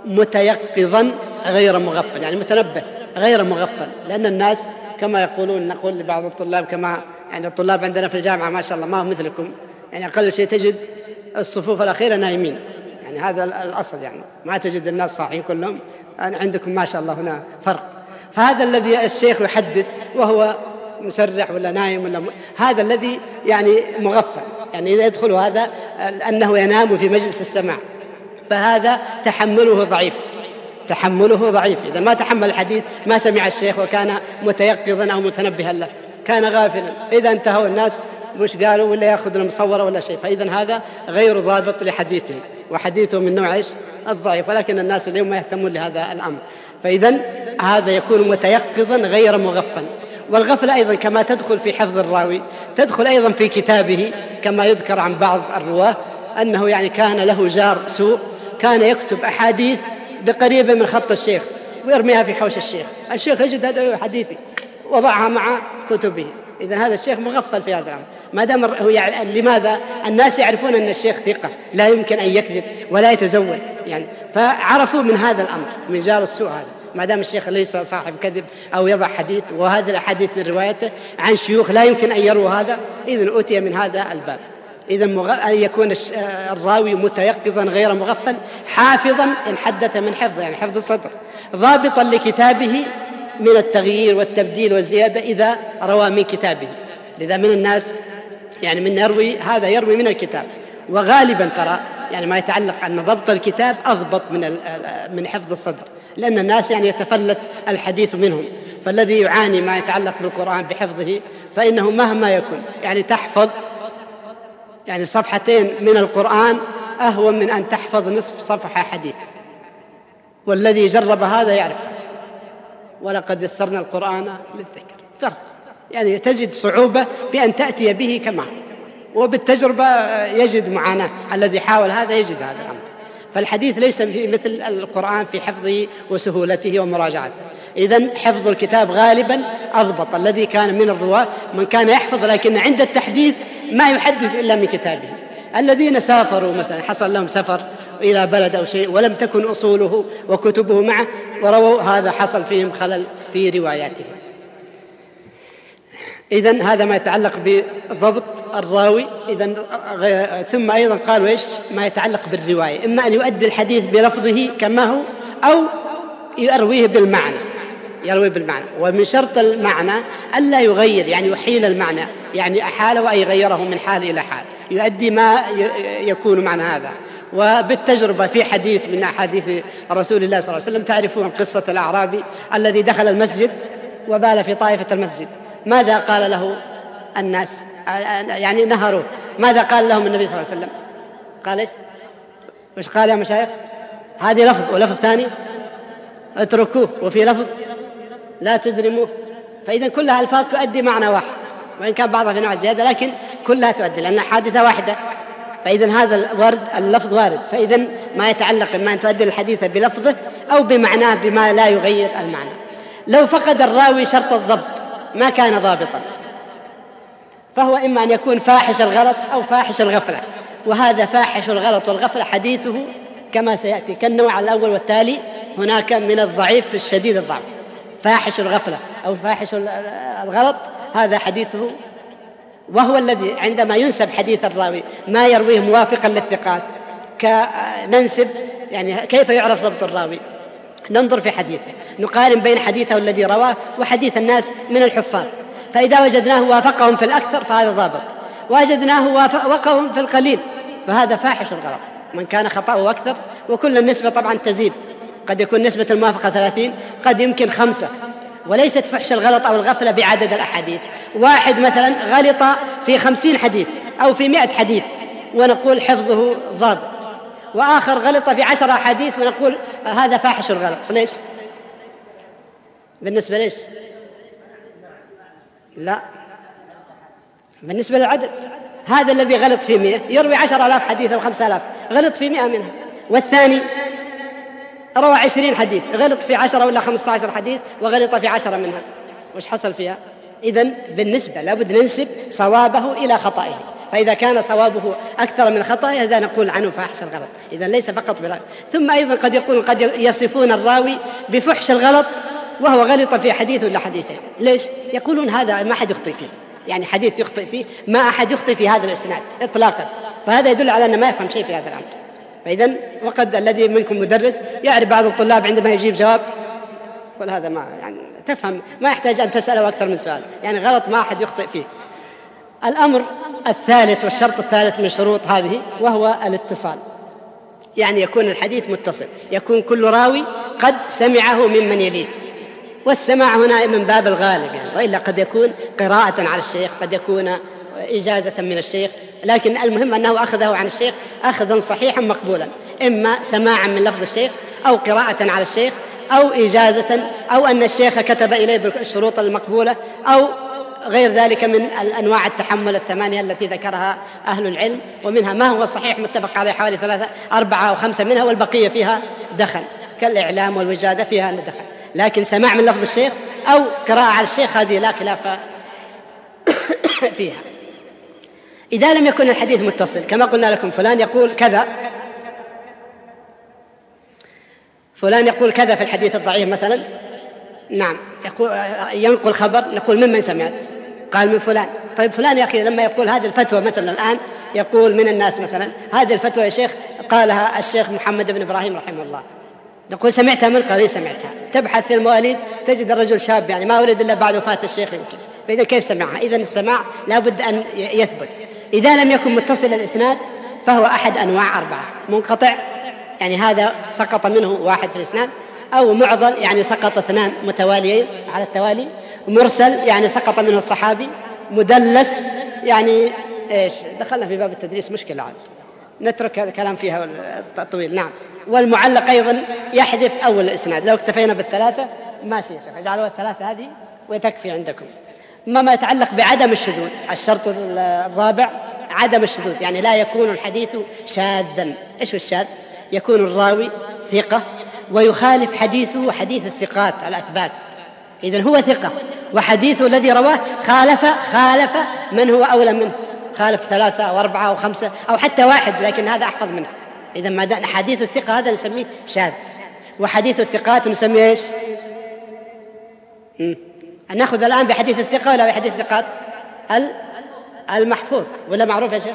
متيقظا غير مغفل، يعني متنبه غير مغفل. لأن الناس كما يقولون، نقول لبعض الطلاب، كما يعني الطلاب عندنا في الجامعة ما شاء الله ما هو مثلكم، يعني أقل شيء تجد الصفوف الأخيرة نايمين، يعني هذا الأصل، يعني ما تجد الناس صاحيين كلهم. عندكم ما شاء الله هنا فرق. فهذا الذي الشيخ يحدث وهو مسرح ولا نايم ولا هذا الذي يعني مغفل، يعني إذا يدخل هذا أنه ينام في مجلس السماع، فهذا تحمله ضعيف، تحمله ضعيف. إذا ما تحمل الحديث ما سمع الشيخ وكان متيقظا أو متنبها له، كان غافلا، إذا انتهوا الناس مش قالوا ولا يأخذ المصورة ولا شيء، فإذا هذا غير ضابط لحديثه، وحديثه من نوع الضعيف. ولكن الناس اليوم ما يهتمون لهذا الأمر، فإذا هذا يكون متيقظا غير مغفل. والغفلة أيضا كما تدخل في حفظ الراوي تدخل أيضا في كتابه، كما يذكر عن بعض الرواه أنه يعني كان له جار سوء، كان يكتب أحاديث بقريبة من خط الشيخ ويرميها في حوش الشيخ، الشيخ يجد هذا حديثي وضعها مع كتبه. إذن هذا الشيخ مغفل في هذا الأمر، ما دام هو يعني لماذا؟ الناس يعرفون أن الشيخ ثقة لا يمكن أن يكذب ولا يتزود، يعني فعرفوا من هذا الأمر، من جار السوء هذا، ما دام الشيخ ليس صاحب كذب أو يضع حديث، وهذا الحديث من روايته عن شيوخ لا يمكن أن يروا هذا، إذن أتي من هذا الباب. إذن أن يكون الراوي متيقظا غير مغفل، حافظا إن حدث من حفظه، يعني حفظ الصدر، ضابطا لكتابه من التغيير والتبديل والزيادة إذا روى من كتابه. لذا من الناس يعني من يروي هذا يروي من الكتاب، وغالبا ترى يعني ما يتعلق أن ضبط الكتاب أضبط من حفظ الصدر، لأن الناس يعني يتفلت الحديث منهم. فالذي يعاني ما يتعلق بالقرآن بحفظه فإنه مهما يكون يعني تحفظ يعني صفحتين من القرآن أهون من أن تحفظ نصف صفحة حديث، والذي جرب هذا يعرف. ولقد يسرنا القرآن للذكر، فرق يعني تجد صعوبة بأن تأتي به كما، وبالتجربة يجد معاناة، الذي حاول هذا يجد هذا الأمر. فالحديث ليس مثل القرآن في حفظه وسهولته ومراجعته. إذن حفظ الكتاب غالبا أضبط. الذي كان من الرواة من كان يحفظ لكن عند التحديث ما يحدث إلا من كتابه. الذين سافروا مثلا حصل لهم سفر إلى بلد أو شيء ولم تكن أصوله وكتبه معه ورووا، هذا حصل فيهم خلل في رواياته. إذن هذا ما يتعلق بضبط الراوي. إذن ثم أيضا قالوا إيش ما يتعلق بالرواية، إما أن يؤدي الحديث بلفظه كما هو أو يرويه بالمعنى، يروي بالمعنى. ومن شرط المعنى ألا يغير، يعني يحيل المعنى، يعني أحاله أي غيره من حال إلى حال، يؤدي ما يكون معنى هذا. وبالتجربة في حديث من أحاديث رسول الله صلى الله عليه وسلم تعرفون قصة الأعرابي الذي دخل المسجد وبال في طائفة المسجد، ماذا قال له الناس؟ يعني نهروه، ماذا قال لهم النبي صلى الله عليه وسلم؟ قال إيش؟ وش قال يا مشايخ؟ هذه لفظ، ولفظ ثاني اتركوه، وفي لفظ لا تزرموه. فإذا كلها ألفاظ تؤدي معنى واحد، وإن كان بعضها في نوع زيادة لكن كلها تؤدي لأن حادثة واحدة. فإذا هذا الورد اللفظ وارد، فإذا ما يتعلق إما أن تؤدي الحديث بلفظه أو بمعناه بما لا يغير المعنى. لو فقد الراوي شرط الضبط ما كان ضابطا، فهو إما أن يكون فاحش الغلط أو فاحش الغفلة، وهذا فاحش الغلط والغفلة حديثه كما سيأتي كالنوع الأول والتالي. هناك من الضعيف في الشديد الضعف، فاحش الغفلة أو فاحش الغلط هذا حديثه، وهو الذي عندما ينسب حديث الراوي ما يرويه موافقا للثقات. كننسب يعني كيف يعرف ضبط الراوي؟ ننظر في حديثه، نقارن بين حديثه الذي رواه وحديث الناس من الحفاظ، فإذا وجدناه وافقهم في الأكثر فهذا ضابط، وجدناه وافقهم في القليل فهذا فاحش الغلط. من كان خطأه أكثر، وكل النسبة طبعا تزيد، قد يكون نسبة الموافقة 30، قد يمكن 5، وليست فحش الغلط أو الغفلة بعدد الأحاديث. واحد مثلا غلط في 50 حديث أو في 100 حديث ونقول حفظه ضابط، وآخر غلط في 10 حديث ونقول هذا فاحش الغلط. ليش؟ بالنسبة ليش؟ لا، بالنسبة للعدد. هذا الذي غلط في 100 يروي 10,000 حديث أو 5,000، غلط في 100 منها. والثاني روى 20 حديث، غلط في 10 ولا 15 حديث وغلط في 10 منها، وش حصل فيها؟ إذن بالنسبة لابد ننسب صوابه إلى خطئه، فإذا كان صوابه أكثر من خطأ إذا نقول عنه فاحش الغلط. إذا ليس فقط بالغلط. ثم أيضا قد يصفون الراوي بفحش الغلط وهو غلط في حديث ولا حديثين. ليش؟ يقولون هذا ما أحد يخطئ فيه، يعني حديث يخطئ فيه ما أحد يخطئ في هذا الإسناد إطلاقا، فهذا يدل على أنه ما يفهم شيء في هذا الأمر. فإذا وقد الذي منكم مدرس يعرف بعض الطلاب عندما يجيب جواب قل هذا ما يعني تفهم، ما يحتاج أن تسأله أكثر من سؤال، يعني غلط ما أحد يخطئ فيه. الأمر الثالث والشرط الثالث من شروط هذه وهو الاتصال، يعني يكون الحديث متصل، يكون كل راوي قد سمعه ممن يليه، والسماع هنا من باب الغالب يعني، وإلا قد يكون قراءة على الشيخ، قد يكون إجازة من الشيخ، لكن المهم أنه أخذه عن الشيخ أخذا صحيحا مقبولا، إما سماعا من لفظ الشيخ أو قراءة على الشيخ أو إجازة أو أن الشيخ كتب إليه بالشروط المقبولة أو غير ذلك من الأنواع التحمل الثمانية التي ذكرها أهل العلم، ومنها ما هو صحيح متفق عليه حوالي 3 4 أو 5 منها، والبقية فيها دخل كالإعلام والوجادة فيها دخل، لكن سماع من لفظ الشيخ أو قراءة على الشيخ هذه لا خلاف فيها. إذا لم يكن الحديث متصل كما قلنا لكم فلان يقول كذا، فلان يقول كذا في الحديث الضعيف مثلا، نعم ينقل خبر، نقول ممن سمعت؟ قال من فلان. طيب فلان يا أخي لما يقول هذه الفتوى مثلا الآن يقول من الناس مثلا هذه الفتوى يا شيخ قالها الشيخ محمد بن إبراهيم رحمه الله، نقول سمعتها من؟ قال سمعتها. تبحث في المواليد تجد الرجل شاب يعني ما ولد إلا بعد وفاة الشيخ يمكن، فإذا كيف سمعها؟ إذن السماع لا بد أن يثبت. إذا لم يكن متصل الإسناد فهو أحد أنواع 4: منقطع يعني هذا سقط منه واحد في الإسناد، أو معضل يعني سقط 2 متواليين على التوالي، مرسل يعني سقط منه الصحابي، مدلس يعني إيش دخلنا في باب التدريس مشكلة عاد نترك الكلام فيها الطويل. نعم، والمعلق أيضا يحذف أول الإسناد. لو اكتفينا بالثلاثة ماشي يا شيخ، اجعلوا الثلاثة هذه وتكفي عندكم. ما يتعلق بعدم الشذوذ، الشرط الرابع عدم الشذوذ، يعني لا يكون الحديث شاذا. إيش هو الشاذ؟ يكون الراوي ثقة ويخالف حديثه حديث الثقات الأثبات، إذن هو ثقة وحديثه الذي رواه خالف من هو أولى منه، خالف 3 أو 4 أو 5 أو حتى 1، لكن هذا أحفظ منه. إذا ما دام حديث الثقة هذا نسميه شاذ، وحديث الثقات نسميه إيش؟ نأخذ الآن بحديث الثقة ولا بحديث الثقات؟ المحفوظ ولا معروف يا شيخ؟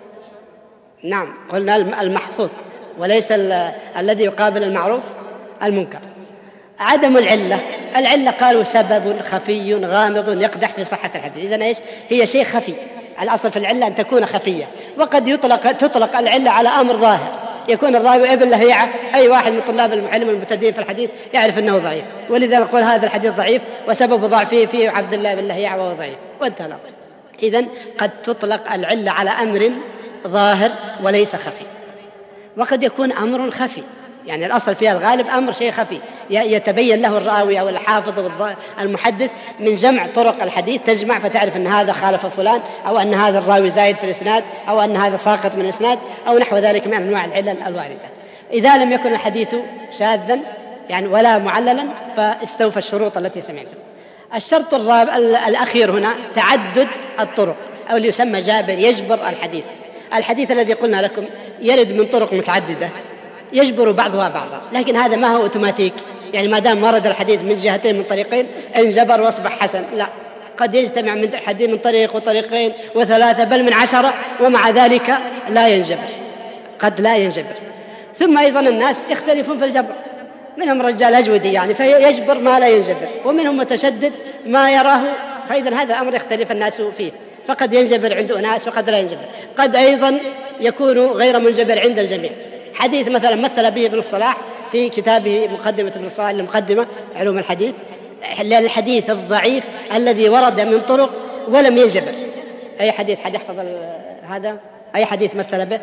نعم قلنا المحفوظ، وليس الذي يقابل المعروف المنكر. عدم العلة قالوا سبب خفي غامض يقدح في صحة الحديث. إذن إيش؟ هي شيء خفي، الأصل في العلة أن تكون خفية، وقد تطلق العلة على أمر ظاهر، يكون الراوي ابن لهيعة، أي واحد من طلاب العلم المبتدئين في الحديث يعرف أنه ضعيف، ولذا نقول هذا الحديث ضعيف وسبب ضعفه فيه عبد الله بن لهيعة وهو ضعيف وانتهى الأمر. إذن قد تطلق العلة على أمر ظاهر وليس خفي، وقد يكون أمر خفي، يعني الأصل فيها الغالب أمر شيء خفي يتبين له الراوي أو الحافظ أو المحدث من جمع طرق الحديث، تجمع فتعرف أن هذا خالف فلان، أو أن هذا الراوي زايد في الإسناد، أو أن هذا ساقط من الإسناد، أو نحو ذلك من أنواع العلل الواردة. إذا لم يكن الحديث شاذا يعني ولا معللا فاستوفى الشروط التي سمعتم. الشرط الأخير هنا تعدد الطرق، أو اللي يسمى جابر، يجبر الحديث الذي قلنا لكم يرد من طرق متعددة يجبر بعضها بعضا، لكن هذا ما هو أوتوماتيك، يعني ما دام ورد الحديث من جهتين من طريقين انجبر واصبح حسن، لا، قد يجتمع من حديث من طريق وطريقين و3 بل من 10 ومع ذلك لا ينجبر، قد لا ينجبر. ثم أيضا الناس يختلفون في الجبر، منهم رجال أجودي يعني فيجبر ما لا ينجبر، ومنهم متشدد ما يراه، فإذا هذا الأمر يختلف الناس فيه، فقد ينجبر عند أناس وقد لا ينجبر، قد أيضا يكون غير منجبر عند الجميع. حديث مثلا مثل به ابن الصلاح في كتابه مقدمة ابن الصلاح المقدمة علوم الحديث، الحديث الضعيف الذي ورد من طرق ولم ينجبر. أي حديث حد يحفظ هذا؟ أي حديث مثل به؟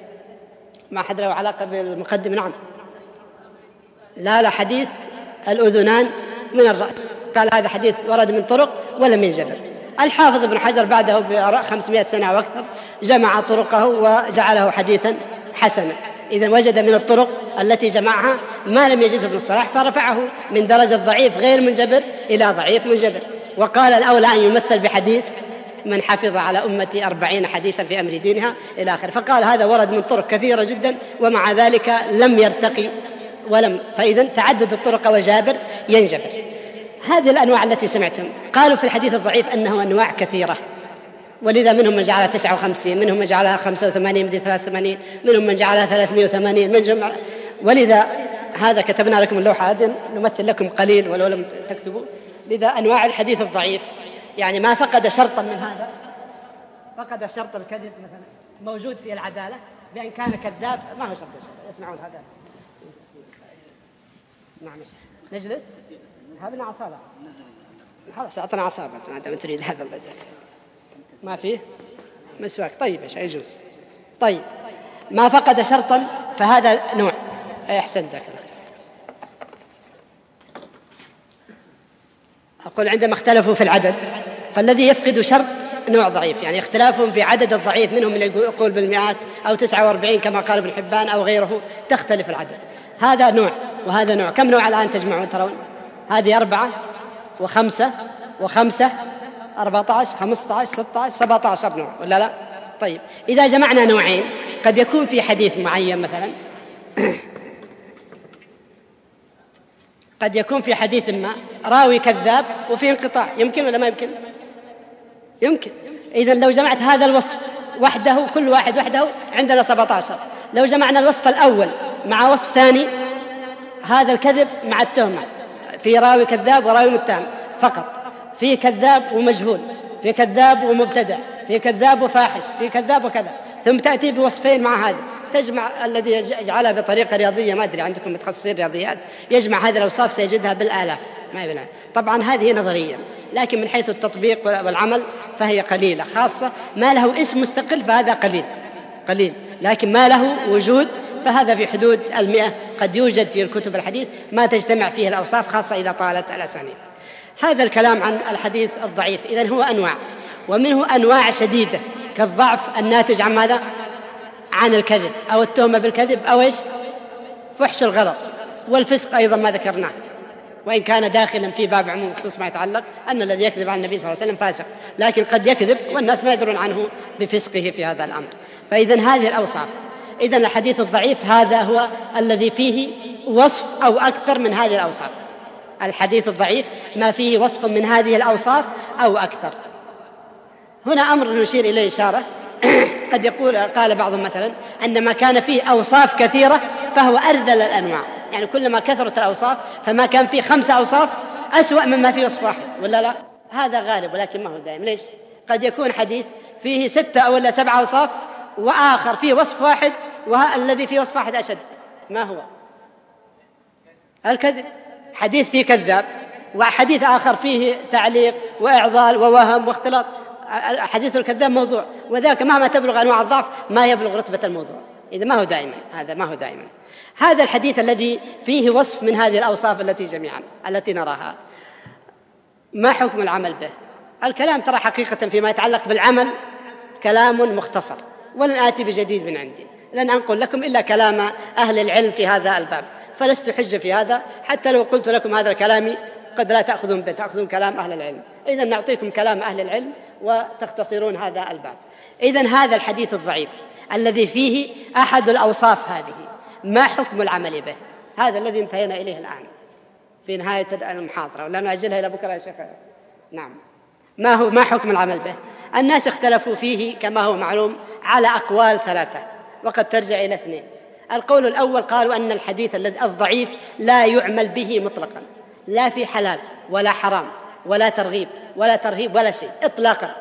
ما حد له علاقة بالمقدمة؟ نعم، لا حديث الأذنان من الرأس، قال هذا حديث ورد من طرق ولم ينجبر. الحافظ ابن حجر بعده ب500 سنة أو أكثر جمع طرقه وجعله حديثا حسنا. إذن وجد من الطرق التي جمعها ما لم يجده ابن الصلاح فرفعه من درجة ضعيف غير منجبر إلى ضعيف منجبر، وقال الأولى أن يمثل بحديث من حفظ على أمتي 40 حديثا في أمر دينها إلى آخره. فقال هذا ورد من طرق كثيرة جدا ومع ذلك لم يرتقي فإذا تعدد الطرق والجابر ينجبر. هذه الأنواع التي سمعتم قالوا في الحديث الضعيف أنه أنواع كثيرة، ولذا منهم من جعلها 59، منهم من جعلها 85 من 83، منهم من جعلها 380 ولذا هذا كتبنا لكم اللوحة هذه نمثل لكم قليل ولو لم تكتبوا. لذا أنواع الحديث الضعيف يعني ما فقد شرطا من هذا، فقد شرط الكذب مثلا موجود في العدالة بأن كان كذاب، ما هو شرط يسمعون هذا. نعم نجلس هذا عصابة خلاص أعطنا عصابة ما دام تريد هذا الله يجزاك. ما فيه مسواك طيب ايش يجوز. طيب ما فقد شرطا فهذا نوع. احسن جزاك الله. أقول عندما اختلفوا في العدد فالذي يفقد شرط نوع ضعيف، يعني اختلافهم في عدد الضعيف، منهم اللي يقول بالمئات أو 49 كما قال ابن حبان أو غيره، تختلف العدد. هذا نوع وهذا نوع. كم نوع الآن تجمعون ترون؟ هذه 4 و5 و5 14 15 16 17 نوع ولا لا؟ طيب إذا جمعنا نوعين قد يكون في حديث معين مثلا قد يكون في حديث ما راوي كذاب وفيه انقطاع، يمكن ولا ما يمكن؟ يمكن. إذن لو جمعت هذا الوصف وحده كل واحد وحده عندنا 17، لو جمعنا الوصف الأول مع وصف ثاني هذا الكذب مع التهمة، في راوي كذاب وراوي متهم فقط، في كذاب ومجهول، في كذاب ومبتدع، في كذاب وفاحش، في كذاب وكذا، ثم تأتي بوصفين مع هذا، تجمع الذي يجعلها بطريقة رياضية، ما أدري عندكم متخصصين رياضيات، يجمع هذه الأوصاف سيجدها بالآلاف ما يبنى. طبعا هذه نظريا، لكن من حيث التطبيق والعمل فهي قليلة، خاصة ما له اسم مستقل فهذا قليل، لكن ما له وجود فهذا في حدود 100. قد يوجد في الكتب الحديث ما تجتمع فيه الأوصاف، خاصة إذا طالت الأسانيد. هذا الكلام عن الحديث الضعيف. إذن هو أنواع، ومنه أنواع شديدة كالضعف الناتج عن ماذا؟ عن الكذب أو التهمة بالكذب أو إيش؟ فحش الغلط، والفسق أيضا ما ذكرناه، وإن كان داخلا في باب عموم خصوص ما يتعلق أن الذي يكذب عن النبي صلى الله عليه وسلم فاسق، لكن قد يكذب والناس ما يدرون عنه بفسقه في هذا الأمر. فإذن هذه الأوصاف. إذن الحديث الضعيف هذا هو الذي فيه وصف أو أكثر من هذه الأوصاف. الحديث الضعيف ما فيه وصف من هذه الأوصاف أو أكثر. هنا أمر نشير إليه إشارة. قد قال بعضهم مثلا أن ما كان فيه أوصاف كثيرة فهو أرذل الأنواع، يعني كلما كثرت الأوصاف فما كان فيه 5 أوصاف أسوأ مما فيه وصف واحد ولا لا؟ هذا غالب ولكن ما هو دائم. ليش؟ قد يكون حديث فيه 6 أو 7 أوصاف وآخر فيه وصف واحد والذي فيه وصف واحد أشد. ما هو؟ الكذب. حديث فيه كذاب وحديث آخر فيه تعليق وإعضال ووهم واختلاط. حديث الكذاب موضوع، وذاك مهما تبلغ أنواع الضعف ما يبلغ رتبة الموضوع. إذا ما هو دائما، هذا ما هو دائما. هذا الحديث الذي فيه وصف من هذه الأوصاف التي نراها، ما حكم العمل به؟ الكلام ترى حقيقة فيما يتعلق بالعمل كلام مختصر، ولن آتي بجديد من عندي، لن أنقل لكم إلا كلام أهل العلم في هذا الباب، فلست حجة في هذا. حتى لو قلت لكم هذا الكلام قد لا تأخذون به، تأخذون كلام أهل العلم. إذن نعطيكم كلام أهل العلم وتختصرون هذا الباب. إذن هذا الحديث الضعيف الذي فيه أحد الأوصاف هذه، ما حكم العمل به؟ هذا الذي انتهينا إليه الآن في نهاية المحاضرة، ولا نأجلها إلى بكرة يا شيخ؟ نعم. ما حكم العمل به؟ الناس اختلفوا فيه كما هو معلوم على أقوال 3، وقد ترجع إلى 2. القول الأول قالوا أن الحديث الضعيف لا يعمل به مطلقا، لا في حلال ولا حرام ولا ترغيب ولا ترهيب ولا شيء إطلاقا.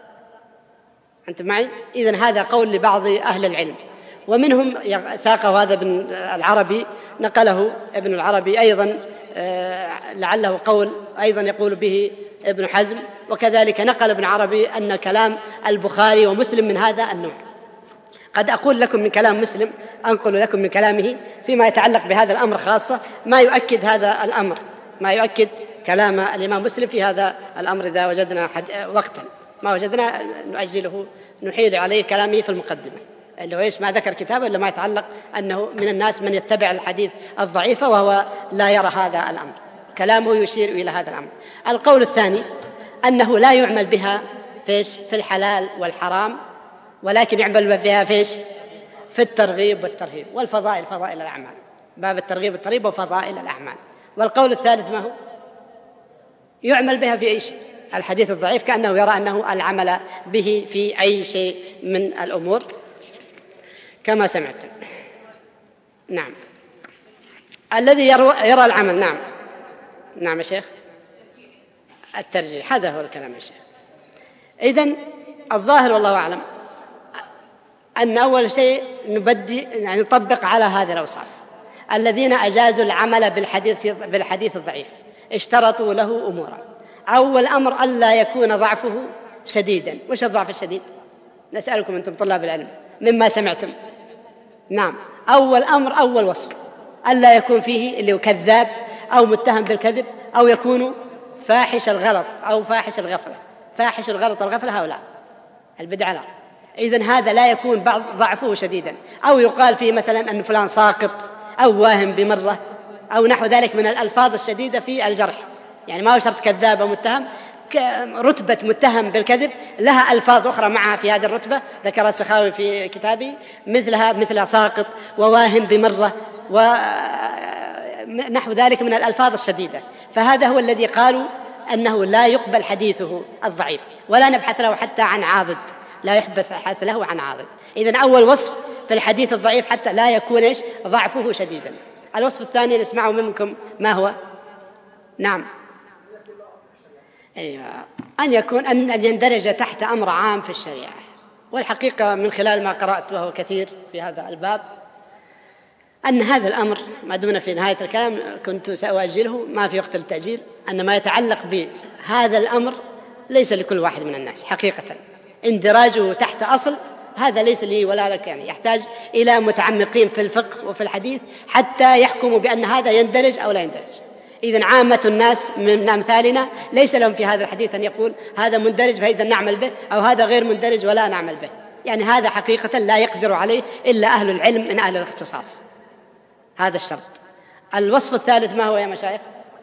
أنت معي؟ إذن هذا قول لبعض أهل العلم، ومنهم ساقه هذا ابن العربي، نقله ابن العربي أيضا، لعله قول أيضا يقول به ابن حزم، وكذلك نقل ابن عربي أن كلام البخاري ومسلم من هذا النوع. قد أقول لكم من كلام مسلم، أنقل لكم من كلامه فيما يتعلق بهذا الأمر خاصة ما يؤكد هذا الأمر، ما يؤكد كلام الإمام مسلم في هذا الأمر. إذا وجدنا وقتا، ما وجدنا نؤجله، نحيل عليه كلامه في المقدمة، اللي هو إيش؟ ما ذكر كتابه إلا ما يتعلق أنه من الناس من يتبع الحديث الضعيفة وهو لا يرى هذا الأمر، كلامه يشير إلى هذا الأمر. القول الثاني أنه لا يعمل بها في الحلال والحرام، ولكن يعمل بها في الترغيب والترهيب والفضائل، فضائل الأعمال، باب الترغيب والترهيب وفضائل الأعمال. والقول الثالث ما هو؟ يعمل بها في أي شيء. الحديث الضعيف كأنه يرى أنه العمل به في أي شيء من الأمور كما سمعتم. نعم. الذي يرى العمل. نعم. نعم يا شيخ. الترجيح، هذا هو الكلام يا شيخ. إذن الظاهر والله أعلم أن أول شيء يعني نطبق على هذه الأوصاف. الذين أجازوا العمل بالحديث الضعيف اشترطوا له أمورا. أول أمر ألا يكون ضعفه شديدا. وش الضعف الشديد؟ نسألكم أنتم طلاب العلم مما سمعتم. نعم. أول أمر، أول وصف، ألا يكون فيه اللي هو كذاب أو متهم بالكذب، أو يكون فاحش الغلط أو فاحش الغفلة. فاحش الغلط والغفلة هؤلاء البدعة لا. إذن هذا لا يكون بعض ضعفه شديدا، أو يقال فيه مثلا أن فلان ساقط أو واهم بمرة أو نحو ذلك من الألفاظ الشديدة في الجرح. يعني ما هو شرط كذاب أو متهم، رتبة متهم بالكذب لها ألفاظ أخرى معها في هذه الرتبة ذكر السخاوي في كتابه، مثل ساقط وواهم بمرة ونحو ذلك من الألفاظ الشديدة. فهذا هو الذي قالوا أنه لا يقبل حديثه الضعيف، ولا نبحث له حتى عن عاضد، لا يحبث له عن عاضد. إذن أول وصف في الحديث الضعيف حتى لا يكون ضعفه شديدا. الوصف الثاني نسمعه منكم ما هو؟ نعم. أيوة. أن يندرج تحت أمر عام في الشريعة. والحقيقة من خلال ما قرأت وهو كثير في هذا الباب أن هذا الأمر ما دمنا في نهاية الكلام كنت سأؤجله، ما في وقت التأجيل، أن ما يتعلق بهذا الأمر ليس لكل واحد من الناس حقيقة. اندراجه تحت أصل هذا ليس لي ولا لك، يعني يحتاج إلى متعمقين في الفقه وفي الحديث حتى يحكموا بأن هذا يندرج أو لا يندرج. إذن عامة الناس من أمثالنا ليس لهم في هذا الحديث أن يقول هذا مندرج فإذا نعمل به، أو هذا غير مندرج ولا نعمل به. يعني هذا حقيقة لا يقدر عليه إلا أهل العلم من أهل الاختصاص. هذا الشرط. الوصف الثالث ما هو يا مشايخ؟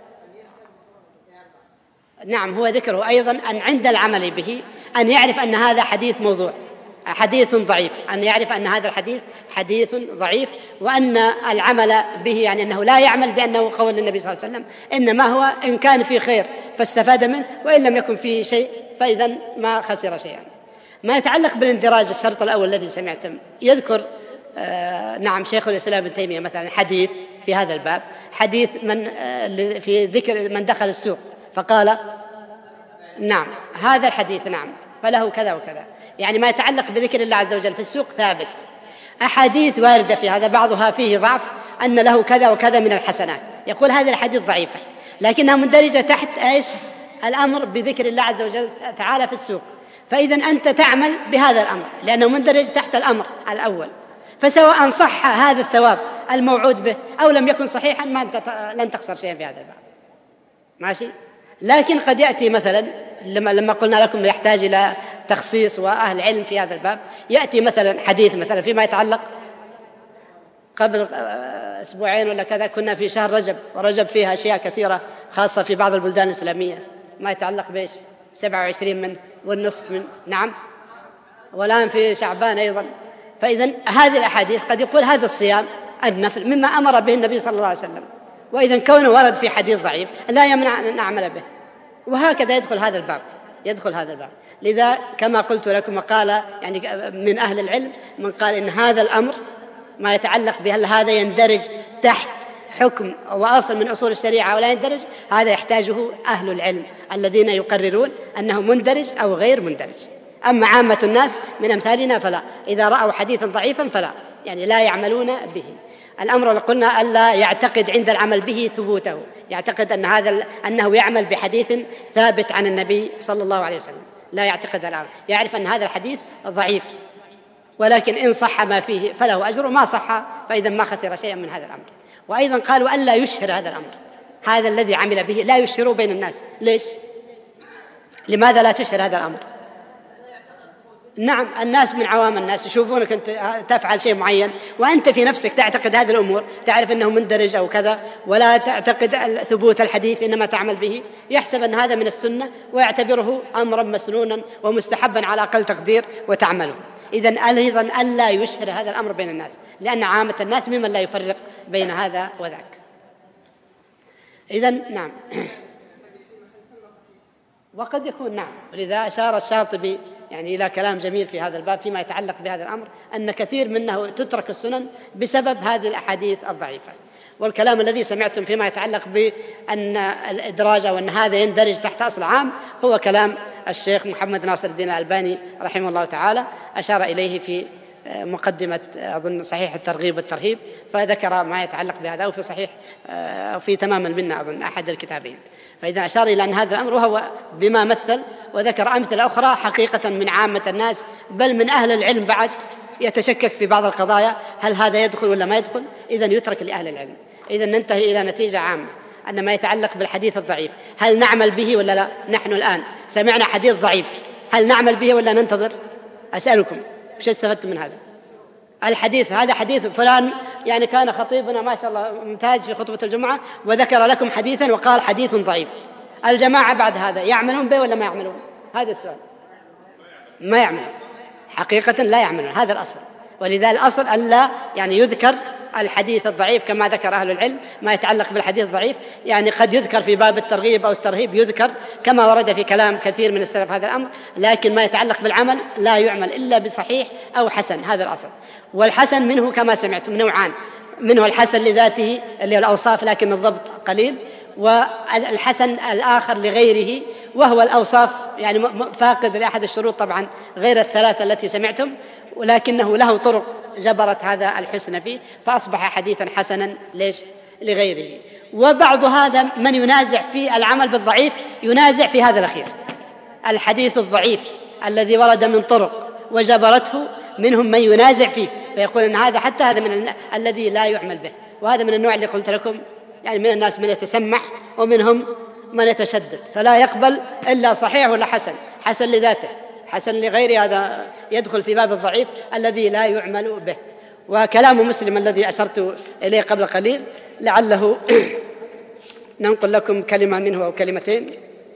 نعم، هو ذكره أيضا أن عند العمل به أن يعرف أن هذا حديث موضوع، حديث ضعيف، أن يعرف أن هذا الحديث حديث ضعيف، وأن العمل به يعني أنه لا يعمل بأنه قول النبي صلى الله عليه وسلم، إنما هو إن كان فيه خير فاستفاد منه، وإن لم يكن فيه شيء فإذا ما خسر شيئا. ما يتعلق بالاندراج، الشرط الأول الذي سمعتم يذكر نعم شيخ الإسلام ابن تيمية مثلا حديث في هذا الباب، حديث في ذكر من دخل السوق فقال نعم هذا الحديث نعم فله كذا وكذا، يعني ما يتعلق بذكر الله عز وجل في السوق ثابت. أحاديث واردة في هذا بعضها فيه ضعف، أن له كذا وكذا من الحسنات، يقول هذه الحديث ضعيفة لكنها مندرجة تحت إيش؟ الأمر بذكر الله عز وجل تعالى في السوق. فإذا أنت تعمل بهذا الأمر لأنه مندرج تحت الأمر الأول، فسواء صح هذا الثواب الموعود به أو لم يكن صحيحا ما أنت لن تخسر شيئا في هذا الباب، ماشي. لكن قد يأتي مثلا لما قلنا لكم يحتاج إلى تخصيص وأهل علم في هذا الباب، يأتي مثلا حديث مثلا فيما يتعلق قبل أسبوعين ولا كذا كنا في شهر رجب، ورجب فيها أشياء كثيرة خاصة في بعض البلدان الإسلامية، ما يتعلق بإيش 27 من والنصف من نعم، والآن في شعبان أيضا. فإذا هذه الأحاديث قد يقول هذا الصيام النفل مما أمر به النبي صلى الله عليه وسلم، وإذا كونه ورد في حديث ضعيف لا يمنع أن نعمل به، وهكذا يدخل هذا الباب. لذا كما قلت لكم قال يعني من أهل العلم من قال إن هذا الأمر ما يتعلق بهل هذا يندرج تحت حكم وأصل من أصول الشريعة ولا يندرج، هذا يحتاجه أهل العلم الذين يقررون أنه مندرج أو غير مندرج. أما عامة الناس من أمثالنا فلا، إذا رأوا حديثا ضعيفا فلا، يعني لا يعملون به. الأمر اللي قلنا ألا يعتقد عند العمل به ثبوته، يعتقد أنه يعمل بحديث ثابت عن النبي صلى الله عليه وسلم، لا يعتقد الأمر، يعرف أن هذا الحديث ضعيف، ولكن إن صح ما فيه فله أجر، وما صح فإذا ما خسر شيئا من هذا الأمر. وأيضا قالوا ألا يشهر هذا الأمر، هذا الذي عمل به لا يشهره بين الناس. ليش؟ لماذا لا تشهر هذا الأمر؟ نعم، الناس من عوام الناس يشوفونك أنت تفعل شيء معين وأنت في نفسك تعتقد هذه الأمور، تعرف أنه مندرج أو كذا، ولا تعتقد ثبوت الحديث، إنما تعمل به، يحسب أن هذا من السنة ويعتبره أمرا مسنونا ومستحبا على أقل تقدير وتعمله. إذن أيضا ألا يشهر هذا الأمر بين الناس، لأن عامة الناس ممن لا يفرق بين هذا وذاك. إذن نعم، وقد يكون نعم، ولذا أشار الشاطبي يعني إلى كلام جميل في هذا الباب فيما يتعلق بهذا الأمر، أن كثير منه تترك السنن بسبب هذه الأحاديث الضعيفة. والكلام الذي سمعتم فيما يتعلق بأن الإدراج وأن هذا يندرج تحت أصل عام هو كلام الشيخ محمد ناصر الدين الألباني رحمه الله تعالى، أشار إليه في مقدمة أظن صحيح الترغيب والترهيب، فذكر ما يتعلق بهذا، وفي صحيح في تمام المنة أظن أحد الكتابين. فإذا أشار إلى أن هذا الأمر، وهو بما مثل وذكر أمثلة أخرى حقيقة من عامة الناس بل من أهل العلم بعد يتشكك في بعض القضايا هل هذا يدخل ولا ما يدخل، إذن يترك لأهل العلم. إذن ننتهي إلى نتيجة عامة أن ما يتعلق بالحديث الضعيف هل نعمل به ولا لا؟ نحن الآن سمعنا حديث ضعيف، هل نعمل به ولا ننتظر؟ أسألكم ايش استفدتم من هذا الحديث؟ هذا حديث فلان يعني كان خطيبنا ما شاء الله ممتاز في خطبة الجمعة وذكر لكم حديثا وقال حديث ضعيف، الجماعة بعد هذا يعملون به ولا ما يعملون؟ هذا السؤال. ما يعملون حقيقة، لا يعملون، هذا الأصل. ولذا الأصل ألا يعني يذكر الحديث الضعيف كما ذكر أهل العلم. ما يتعلق بالحديث الضعيف يعني قد يذكر في باب الترغيب أو الترهيب، يذكر كما ورد في كلام كثير من السلف هذا الأمر، لكن ما يتعلق بالعمل لا يعمل إلا بصحيح أو حسن، هذا الأصل. والحسن منه كما سمعتم نوعان، منه الحسن لذاته اللي هو الأوصاف لكن الضبط قليل، والحسن الآخر لغيره وهو الأوصاف يعني فاقد لأحد الشروط طبعا غير الثلاثة التي سمعتم، ولكنه له طرق جبرت هذا الحسن فيه فأصبح حديثا حسنا ليش؟ لغيره. وبعض هذا من ينازع في العمل بالضعيف ينازع في هذا الأخير، الحديث الضعيف الذي ورد من طرق وجبرته، منهم من ينازع فيه فيقول أن هذا حتى هذا من الذي لا يعمل به. وهذا من النوع اللي قلت لكم يعني من الناس من يتسمح ومنهم من يتشدد، فلا يقبل إلا صحيح ولا حسن، حسن لذاته حسن لغيره، هذا يدخل في باب الضعيف الذي لا يعمل به. وكلام مسلم الذي أشرت إليه قبل قليل لعله ننقل لكم كلمة منه أو كلمتين.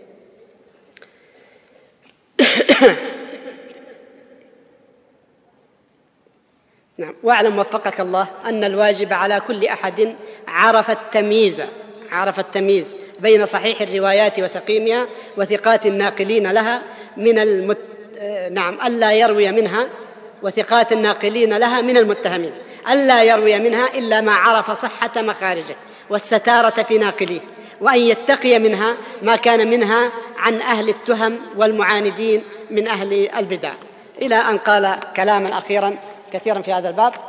نعم. واعلم وفقك الله أن الواجب على كل أحد عرف التمييز بين صحيح الروايات وسقيمها وثقات الناقلين لها ألا يروي منها وثقات الناقلين لها من المتهمين، ألا يروي منها إلا ما عرف صحة مخارجه والستارة في ناقليه، وأن يتقي منها ما كان منها عن أهل التهم والمعاندين من أهل البدع، إلى أن قال كلاما أخيرا كثيرا في هذا الباب.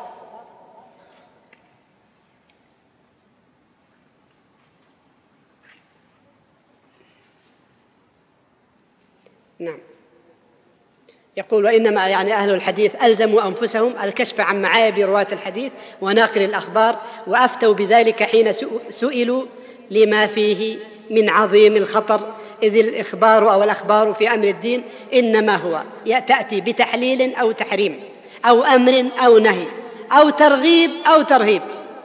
نعم. يقول وإنما يعني أهل الحديث ألزموا أنفسهم الكشف عن معايب رواة الحديث وناقل الأخبار، وأفتوا بذلك حين سئلوا لما فيه من عظيم الخطر، إذ الإخبار أو الأخبار في أمر الدين إنما هو تأتي بتحليل أو تحريم أو أمر أو نهي أو ترغيب أو ترهيب،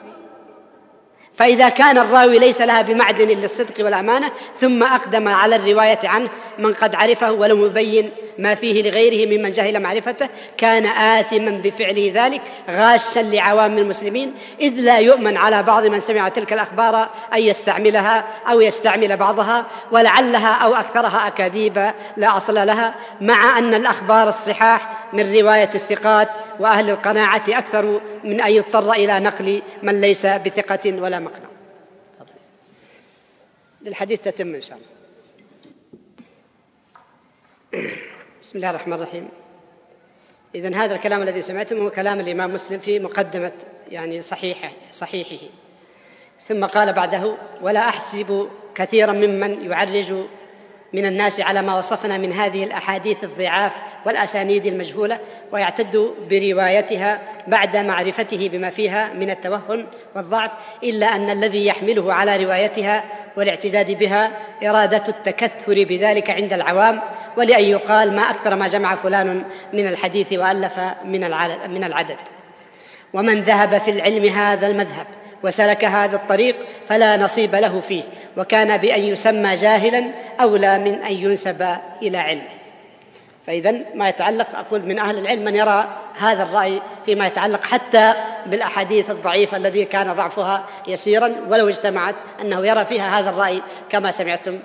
فإذا كان الراوي ليس لها بمعدن للصدق والأمانة ثم أقدم على الرواية عنه من قد عرفه ولم يبين ما فيه لغيره ممن جهل معرفته كان آثما بفعله ذلك غاشا لعوام المسلمين، إذ لا يؤمن على بعض من سمع تلك الأخبار أن يستعملها أو يستعمل بعضها ولعلها أو أكثرها أكاذيب لا أصل لها، مع أن الأخبار الصحاح من رواية الثقات وأهل القناعة أكثر من أن يضطر إلى نقل من ليس بثقة ولا مقنع. للحديث تتم إن شاء الله. بسم الله الرحمن الرحيم. إذن هذا الكلام الذي سمعتم هو كلام الإمام مسلم في مقدمة يعني صحيحه، ثم قال بعده ولا أحسب كثيرا ممن يعرج من الناس على ما وصفنا من هذه الأحاديث الضعاف والأسانيد المجهولة، ويعتد بروايتها بعد معرفته بما فيها من التوهن والضعف، إلا أن الذي يحمله على روايتها والاعتداد بها إرادة التكثر بذلك عند العوام، ولأن يقال ما أكثر ما جمع فلان من الحديث وألف من العدد. ومن ذهب في العلم هذا المذهب وسلك هذا الطريق فلا نصيب له فيه، وكان بأن يسمى جاهلا أولى من أن ينسب إلى علم. فإذا ما يتعلق، أقول من أهل العلم من يرى هذا الرأي فيما يتعلق حتى بالأحاديث الضعيفة الذي كان ضعفها يسيرا ولو اجتمعت، أنه يرى فيها هذا الرأي كما سمعتم.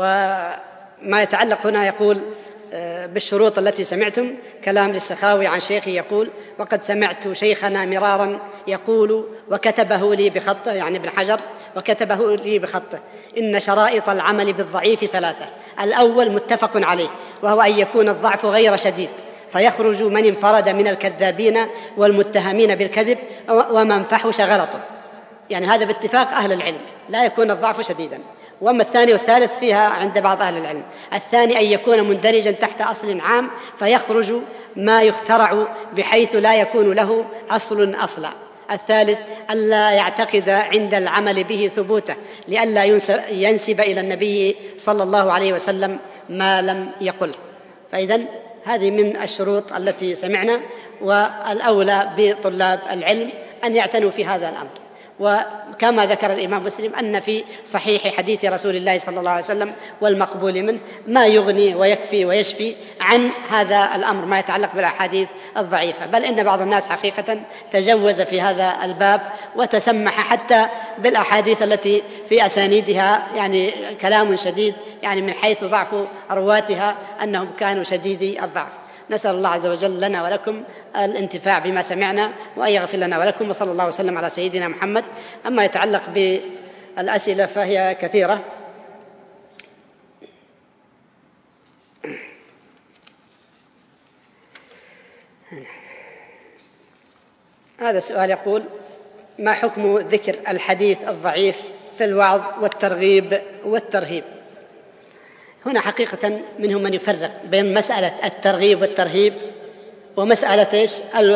وما يتعلق هنا يقول بالشروط التي سمعتم كلام للسخاوي عن شيخي يقول: وقد سمعت شيخنا مرارا يقول وكتبه لي بخطه، يعني ابن حجر، وكتبه لي بخطه: إن شرائط العمل بالضعيف 3. الأول متفق عليه، وهو أن يكون الضعف غير شديد، فيخرج من انفرد من الكذابين والمتهمين بالكذب ومن فحش غلطا، يعني هذا باتفاق أهل العلم، لا يكون الضعف شديدا. وأما الثاني والثالث فيها عند بعض أهل العلم. الثاني أن يكون مندرجا تحت أصل عام، فيخرج ما يخترع بحيث لا يكون له أصل أصلا. الثالث ألا يعتقد عند العمل به ثبوته، لئلا ينسب إلى النبي صلى الله عليه وسلم ما لم يقل. فإذن هذه من الشروط التي سمعنا، والأولى بطلاب العلم أن يعتنوا في هذا الأمر. وكما ذكر الإمام مسلم أن في صحيح حديث رسول الله صلى الله عليه وسلم والمقبول منه ما يغني ويكفي ويشفي عن هذا الأمر ما يتعلق بالأحاديث الضعيفة، بل إن بعض الناس حقيقة تجوز في هذا الباب وتسمح حتى بالأحاديث التي في أسانيدها يعني كلام شديد، يعني من حيث ضعف رواتها أنهم كانوا شديدي الضعف. نسأل الله عز وجل لنا ولكم الانتفاع بما سمعنا، وأن يغفر لنا ولكم، وصلى الله وسلم على سيدنا محمد. أما يتعلق بالأسئلة فهي كثيرة. هذا السؤال يقول: ما حكم ذكر الحديث الضعيف في الوعظ والترغيب والترهيب؟ هنا حقيقة منهم من يفرق بين مسألة الترغيب والترهيب ومسألة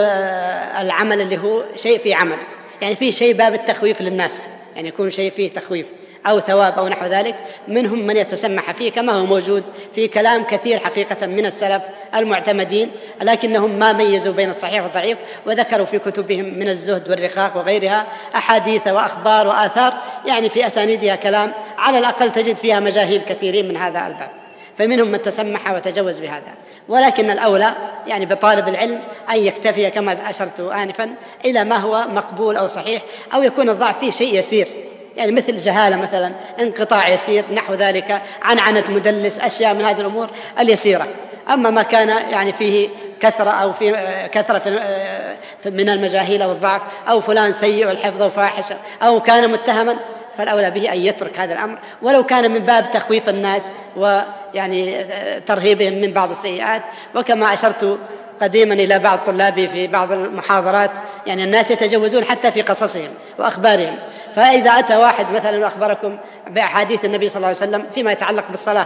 العمل اللي هو شيء في عمل، يعني فيه شيء باب التخويف للناس، يعني يكون شيء فيه تخويف أو ثواب أو نحو ذلك. منهم من يتسمح فيه كما هو موجود في كلام كثير حقيقة من السلف المعتمدين، لكنهم ما ميزوا بين الصحيح والضعيف، وذكروا في كتبهم من الزهد والرقاق وغيرها أحاديث وأخبار وآثار يعني في أسانيدها كلام على الأقل تجد فيها مجاهيل كثيرين من هذا الباب، فمنهم من تسمح وتجوز بهذا. ولكن الأولى يعني بطالب العلم أن يكتفي كما أشرت آنفا إلى ما هو مقبول أو صحيح، أو يكون الضعف فيه شيء يسير، يعني مثل جهالة مثلا، انقطاع يسير، نحو ذلك، عنعنة مدلس، أشياء من هذه الأمور اليسيرة. أما ما كان يعني فيه كثرة أو في كثرة من المجاهيل أو الضعف، أو فلان سيء الحفظ وفاحش، أو كان متهما، فالأولى به أن يترك هذا الأمر، ولو كان من باب تخويف الناس ويعني ترهيبهم من بعض السيئات. وكما أشرت قديما إلى بعض طلابي في بعض المحاضرات، يعني الناس يتجوزون حتى في قصصهم وأخبارهم، فإذا أتى واحد مثلا وأخبركم بأحاديث النبي صلى الله عليه وسلم فيما يتعلق بالصلاة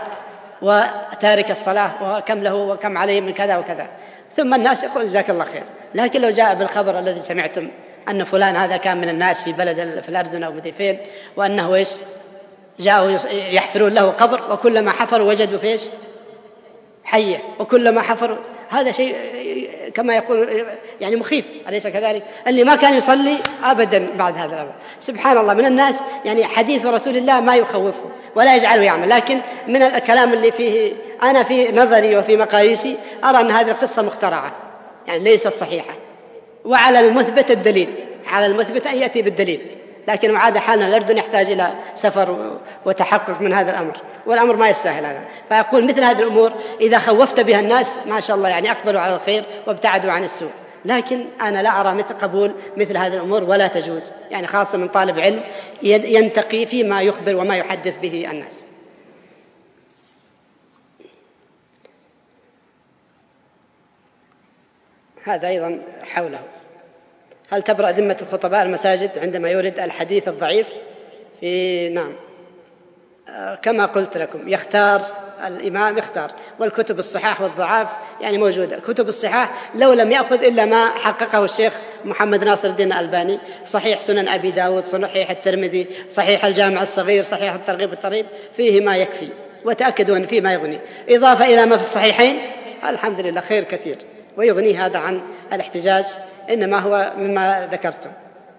وتارك الصلاة وكم له وكم عليه من كذا وكذا، ثم الناس يقول جزاك الله خير. لكن لو جاء بالخبر الذي سمعتم أن فلان هذا كان من الناس في بلد في الأردن أو مدري فين، وأنه إيش جاءوا يحفرون له قبر، وكلما حفروا وجدوا فيش حية، وكلما حفروا، هذا شيء كما يقول يعني مخيف، أليس كذلك؟ اللي ما كان يصلي أبدا بعد هذا الأمر، سبحان الله، من الناس يعني حديث رسول الله ما يخوفه ولا يجعله يعمل. لكن من الكلام اللي فيه أنا في نظري وفي مقاييسي أرى أن هذه القصة مخترعة، يعني ليست صحيحة، وعلى المثبت الدليل، على المثبت أن يأتي بالدليل. لكن وعاد حالنا الأردن يحتاج إلى سفر وتحقق من هذا الأمر، والأمر ما يستاهل هذا. فأقول مثل هذه الأمور إذا خوفت بها الناس ما شاء الله يعني أقبلوا على الخير وابتعدوا عن السوء، لكن أنا لا أرى مثل قبول مثل هذه الأمور ولا تجوز، يعني خاصة من طالب علم ينتقي فيما يخبر وما يحدث به الناس. هذا أيضا حوله: هل تبرأ ذمة خطباء المساجد عندما يورد الحديث الضعيف؟ نعم، كما قلت لكم يختار الإمام اختار. والكتب الصحاح والضعاف يعني موجودة. كتب الصحاح لو لم يأخذ إلا ما حققه الشيخ محمد ناصر الدين الألباني: صحيح سنن أبي داود، صحيح الترمذي، صحيح الجامع الصغير، صحيح الترغيب والترهيب، فيه ما يكفي، وتأكدوا أن فيه ما يغني. إضافة إلى ما في الصحيحين الحمد لله خير كثير، ويغني هذا عن الاحتجاج، إنما هو مما ذكرتم.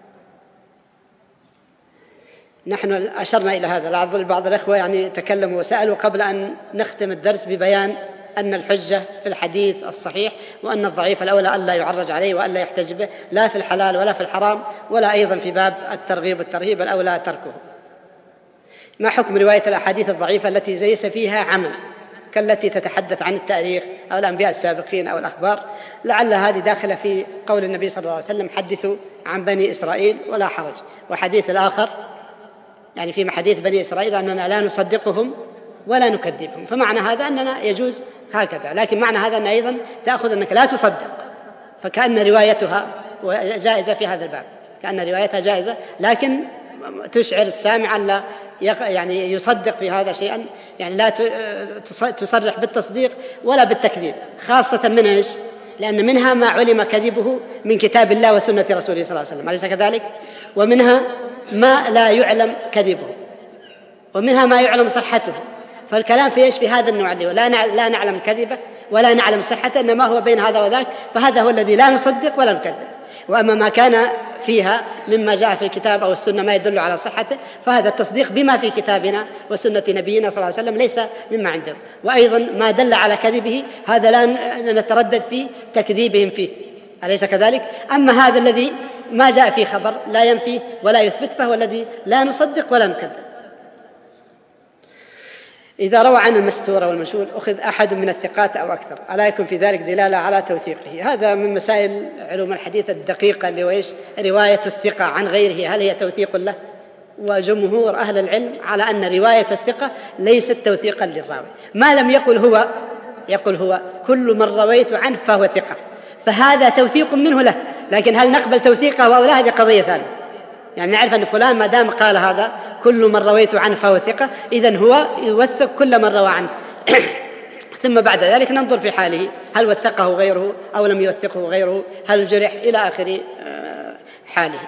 نحن أشرنا إلى هذا. لعل بعض الأخوة يعني تكلموا وسألوا قبل أن نختم الدرس ببيان أن الحجة في الحديث الصحيح، وأن الضعيف الأولى ألا يعرج عليه وألا يحتج به، لا في الحلال ولا في الحرام، ولا أيضا في باب الترغيب والترهيب الأولى تركه. ما حكم رواية الأحاديث الضعيفة التي ليس فيها عمل، كالتي تتحدث عن التاريخ أو الأنبياء السابقين أو الأخبار؟ لعل هذه داخلة في قول النبي صلى الله عليه وسلم: حدثوا عن بني إسرائيل ولا حرج. وحديث الآخر يعني في حديث بني إسرائيل أننا لا نصدقهم ولا نكذبهم، فمعنى هذا أننا يجوز هكذا، لكن معنى هذا أن أيضا تأخذ أنك لا تصدق، فكأن روايتها جائزة في هذا الباب، كأن روايتها جائزة، لكن تشعر السامع ألا يعني يصدق في هذا شيئا، يعني لا تصرح بالتصديق ولا بالتكذيب، خاصة من إيش؟ لأن منها ما علم كذبه من كتاب الله وسنة رسوله صلى الله عليه وسلم، أليس كذلك؟ ومنها ما لا يعلم كذبه، ومنها ما يعلم صحته. فالكلام في إيش؟ في هذا النوع اللي لا نعلم كذبه ولا نعلم صحته، إنما هو بين هذا وذاك، فهذا هو الذي لا نصدق ولا نكذب. وأما ما كان فيها مما جاء في الكتاب أو السنة ما يدل على صحته، فهذا التصديق بما في كتابنا وسنة نبينا صلى الله عليه وسلم ليس مما عنده. وأيضا ما دل على كذبه هذا لا نتردد في تكذيبهم فيه، أليس كذلك؟ أما هذا الذي ما جاء فيه خبر لا ينفي ولا يثبت، فهو الذي لا نصدق ولا نكذب. إذا روى عن المستور والمشهور أخذ أحد من الثقات أو أكثر، ألا يكون في ذلك دلالة على توثيقه؟ هذا من مسائل علوم الحديث الدقيقة، اللي هو إيش؟ رواية الثقة عن غيره هل هي توثيق له؟ وجمهور أهل العلم على أن رواية الثقة ليست توثيقا للراوي، ما لم يقل هو كل من رويت عنه فهو ثقة، فهذا توثيق منه له. لكن هل نقبل توثيقه أو لا، هذه قضية ثانية. يعني نعرف أن فلان ما دام قال هذا كل من رويت عنه فهو ثقة، إذن هو يوثق كل من روى عنه ثم بعد ذلك ننظر في حاله، هل وثقه غيره أو لم يوثقه غيره، هل جرح، إلى آخر حاله.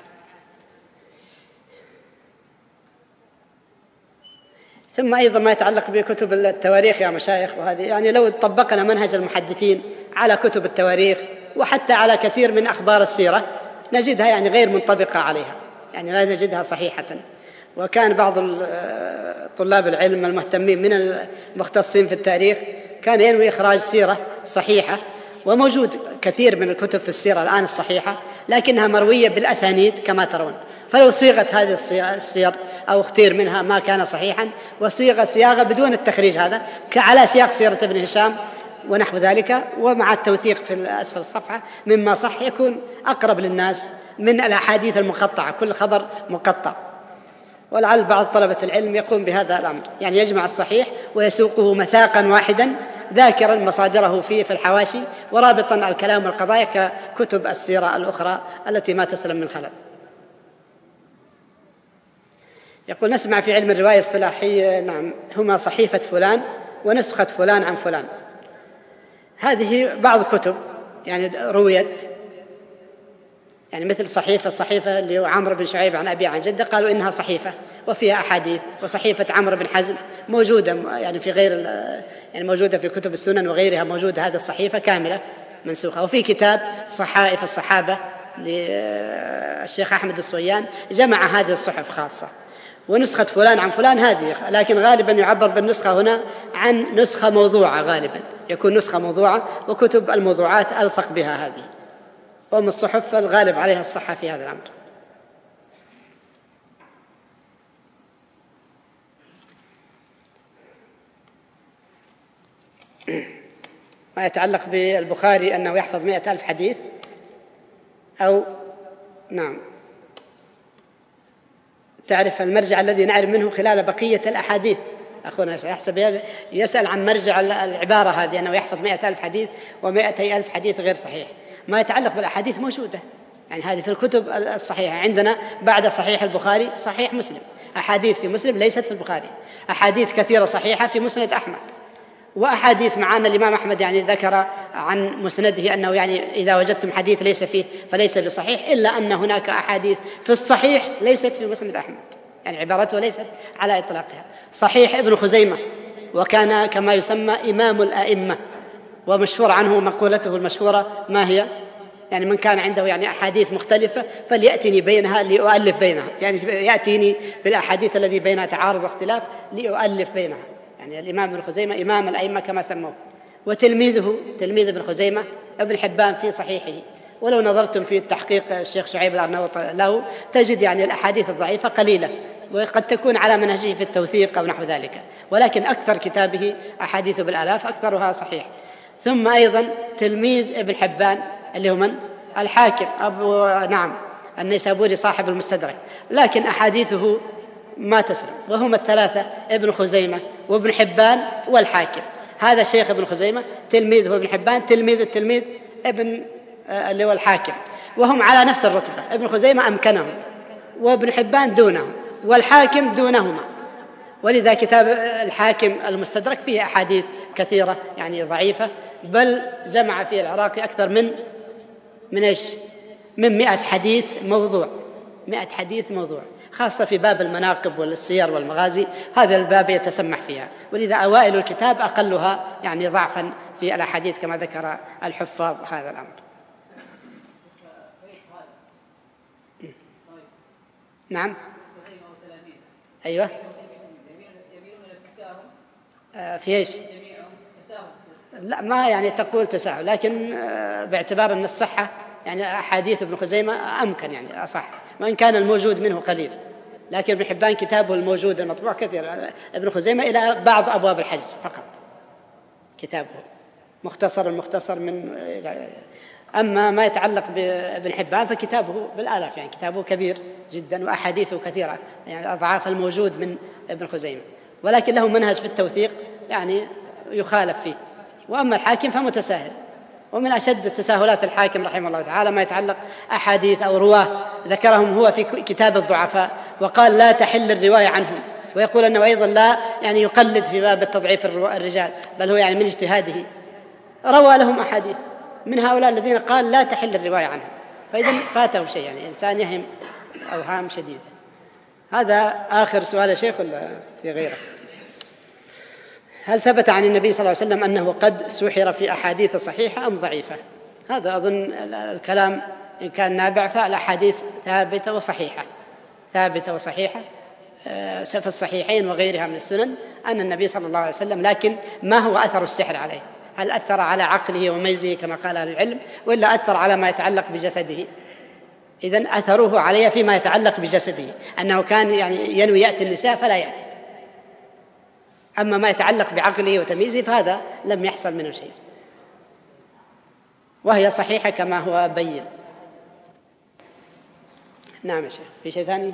ثم أيضا ما يتعلق بكتب التواريخ يا مشايخ، وهذه يعني لو طبقنا منهج المحدثين على كتب التواريخ وحتى على كثير من أخبار السيرة نجدها يعني غير منطبقة عليها، يعني لا نجدها صحيحة. وكان بعض طلاب العلم المهتمين من المختصين في التاريخ كان ينوي إخراج سيرة صحيحة، وموجود كثير من الكتب في السيرة الآن الصحيحة لكنها مروية بالأسانيد كما ترون، فلو صيغت هذه السير أو اختير منها ما كان صحيحا صياغة بدون التخريج، هذا على سياق سيرة ابن هشام ونحو ذلك، ومع التوثيق في أسفل الصفحة مما صح، يكون أقرب للناس من الأحاديث المقطعة، كل خبر مقطع. ولعل بعض طلبة العلم يقوم بهذا الأمر، يعني يجمع الصحيح ويسوقه مساقا واحدا ذاكرا مصادره فيه في الحواشي، ورابطا الكلام والقضايا ككتب السيرة الأخرى التي ما تسلم من خلل. يقول: نسمع في علم الرواية اصطلاحي نعم هما صحيفة فلان ونسخة فلان عن فلان. هذه بعض الكتب يعني رويت، يعني مثل الصحيفة اللي هو عمرو بن شعيب عن أبي عن جدة، قالوا إنها صحيفة وفيها أحاديث. وصحيفة عمرو بن حزم موجودة يعني في غير يعني موجودة في كتب السنن وغيرها، موجودة هذه الصحيفة كاملة منسوخة. وفي كتاب صحائف الصحابة للشيخ أحمد الصويان جمع هذه الصحف خاصة. ونسخة فلان عن فلان هذه، لكن غالبا يعبر بالنسخة هنا عن نسخة موضوعة، غالبا يكون نسخة موضوعة، وكتب الموضوعات ألصق بها هذه، وأما الصحف الغالب عليها الصحة في هذا الأمر. ما يتعلق بالبخاري أنه يحفظ 100,000 حديث أو نعم، تعرف المرجع الذي نعرف منه خلال بقية الأحاديث. أخونا يحسب يسأل عن مرجع العبارة هذه أنه يحفظ 100,000 حديث و200,000 حديث غير صحيح. ما يتعلق بالأحاديث موجودة، يعني هذه في الكتب الصحيحة عندنا بعد صحيح البخاري صحيح مسلم، أحاديث في مسلم ليست في البخاري، أحاديث كثيرة صحيحة في مسند أحمد، وأحاديث معنا الإمام أحمد يعني ذكر عن مسنده أنه يعني إذا وجدتم حديث ليس فيه فليس بصحيح، إلا أن هناك أحاديث في الصحيح ليست في مسند أحمد، يعني عبارته ليست على إطلاقها. صحيح ابن خزيمة، وكان كما يسمى إمام الأئمة، ومشهور عنه مقولته المشهورة ما هي؟ يعني من كان عنده يعني أحاديث مختلفة فليأتني بينها لأؤلف بينها، يعني يأتيني بالأحاديث الذي بينها تعارض واختلاف لأؤلف بينها. يعني الإمام ابن خزيمة إمام الأئمة كما سموه. وتلميذه تلميذ ابن خزيمة ابن حبان في صحيحه، ولو نظرتم في التحقيق الشيخ شعيب الأرناؤوط له تجد يعني الأحاديث الضعيفة قليلة، وقد تكون على منهجه في التوثيق أو نحو ذلك، ولكن أكثر كتابه أحاديث بالآلاف أكثرها صحيح. ثم أيضا تلميذ ابن حبان اللي هو من؟ الحاكم النيسابوري صاحب المستدرك، لكن أحاديثه ما تسلم. وهم الثلاثة ابن خزيمة وابن حبان والحاكم. هذا شيخ ابن خزيمة، تلميذه ابن حبان، تلميذ التلميذ ابن اللي هو الحاكم، وهم على نفس الرتبة. ابن خزيمة أمكنهم، وابن حبان دونهم، والحاكم دونهما. ولذا كتاب الحاكم المستدرك فيه أحاديث كثيرة يعني ضعيفة، بل جمع في العراقي أكثر من 100 حديث موضوع، 100 حديث موضوع، خاصة في باب المناقب والسير والمغازي، هذا الباب يتسمح فيها. ولذا أوائل الكتاب أقلها يعني ضعفا في الأحاديث كما ذكر الحفاظ هذا الأمر. نعم. أيوة. في إيش؟ لا، ما يعني تقول تساهل، لكن باعتبار أن الصحة يعني أحاديث ابن خزيمة أمكن يعني أصح، وإن كان الموجود منه قليل، لكن ابن حبان كتابه الموجود المطبوع كثير. ابن خزيمة إلى بعض أبواب الحج فقط كتابه مختصر من. أما ما يتعلق بابن حبان فكتابه بالآلاف، يعني كتابه كبير جدا وأحاديثه كثيرة، يعني أضعاف الموجود من ابن خزيمة، ولكن له منهج في التوثيق يعني يخالف فيه. وأما الحاكم فمتساهل، ومن أشد التساهلات الحاكم رحمه الله تعالى ما يتعلق أحاديث أو رواه ذكرهم هو في كتاب الضعفاء، وقال لا تحل الرواية عنهم، ويقول أنه أيضا لا يعني يقلد في باب التضعيف الرجال، بل هو يعني من اجتهاده روى لهم أحاديث من هؤلاء الذين قال لا تحل الرواية عنهم، فإذا فاته شيء، يعني إنسان يهم أوهام شديدة. هذا آخر سؤال يا شيخ ولا في غيره؟ هل ثبت عن النبي صلى الله عليه وسلم أنه قد سحر في أحاديث صحيحة أم ضعيفة؟ هذا أظن الكلام إن كان نابع، فالأحاديث ثابتة وصحيحة في الصحيحين وغيرها من السنن أن النبي صلى الله عليه وسلم، لكن ما هو أثر السحر عليه؟ هل أثر على عقله وميزه كما قال أهل العلم، وإلا أثر على ما يتعلق بجسده؟ إذن أثره عليه فيما يتعلق بجسده، أنه كان يعني ينوي يأتي النساء فلا يأتي. أما ما يتعلق بعقله وتمييزه فهذا لم يحصل منه شيء، وهي صحيحة كما هو بين. نعم يا شيخ، في شيء ثاني؟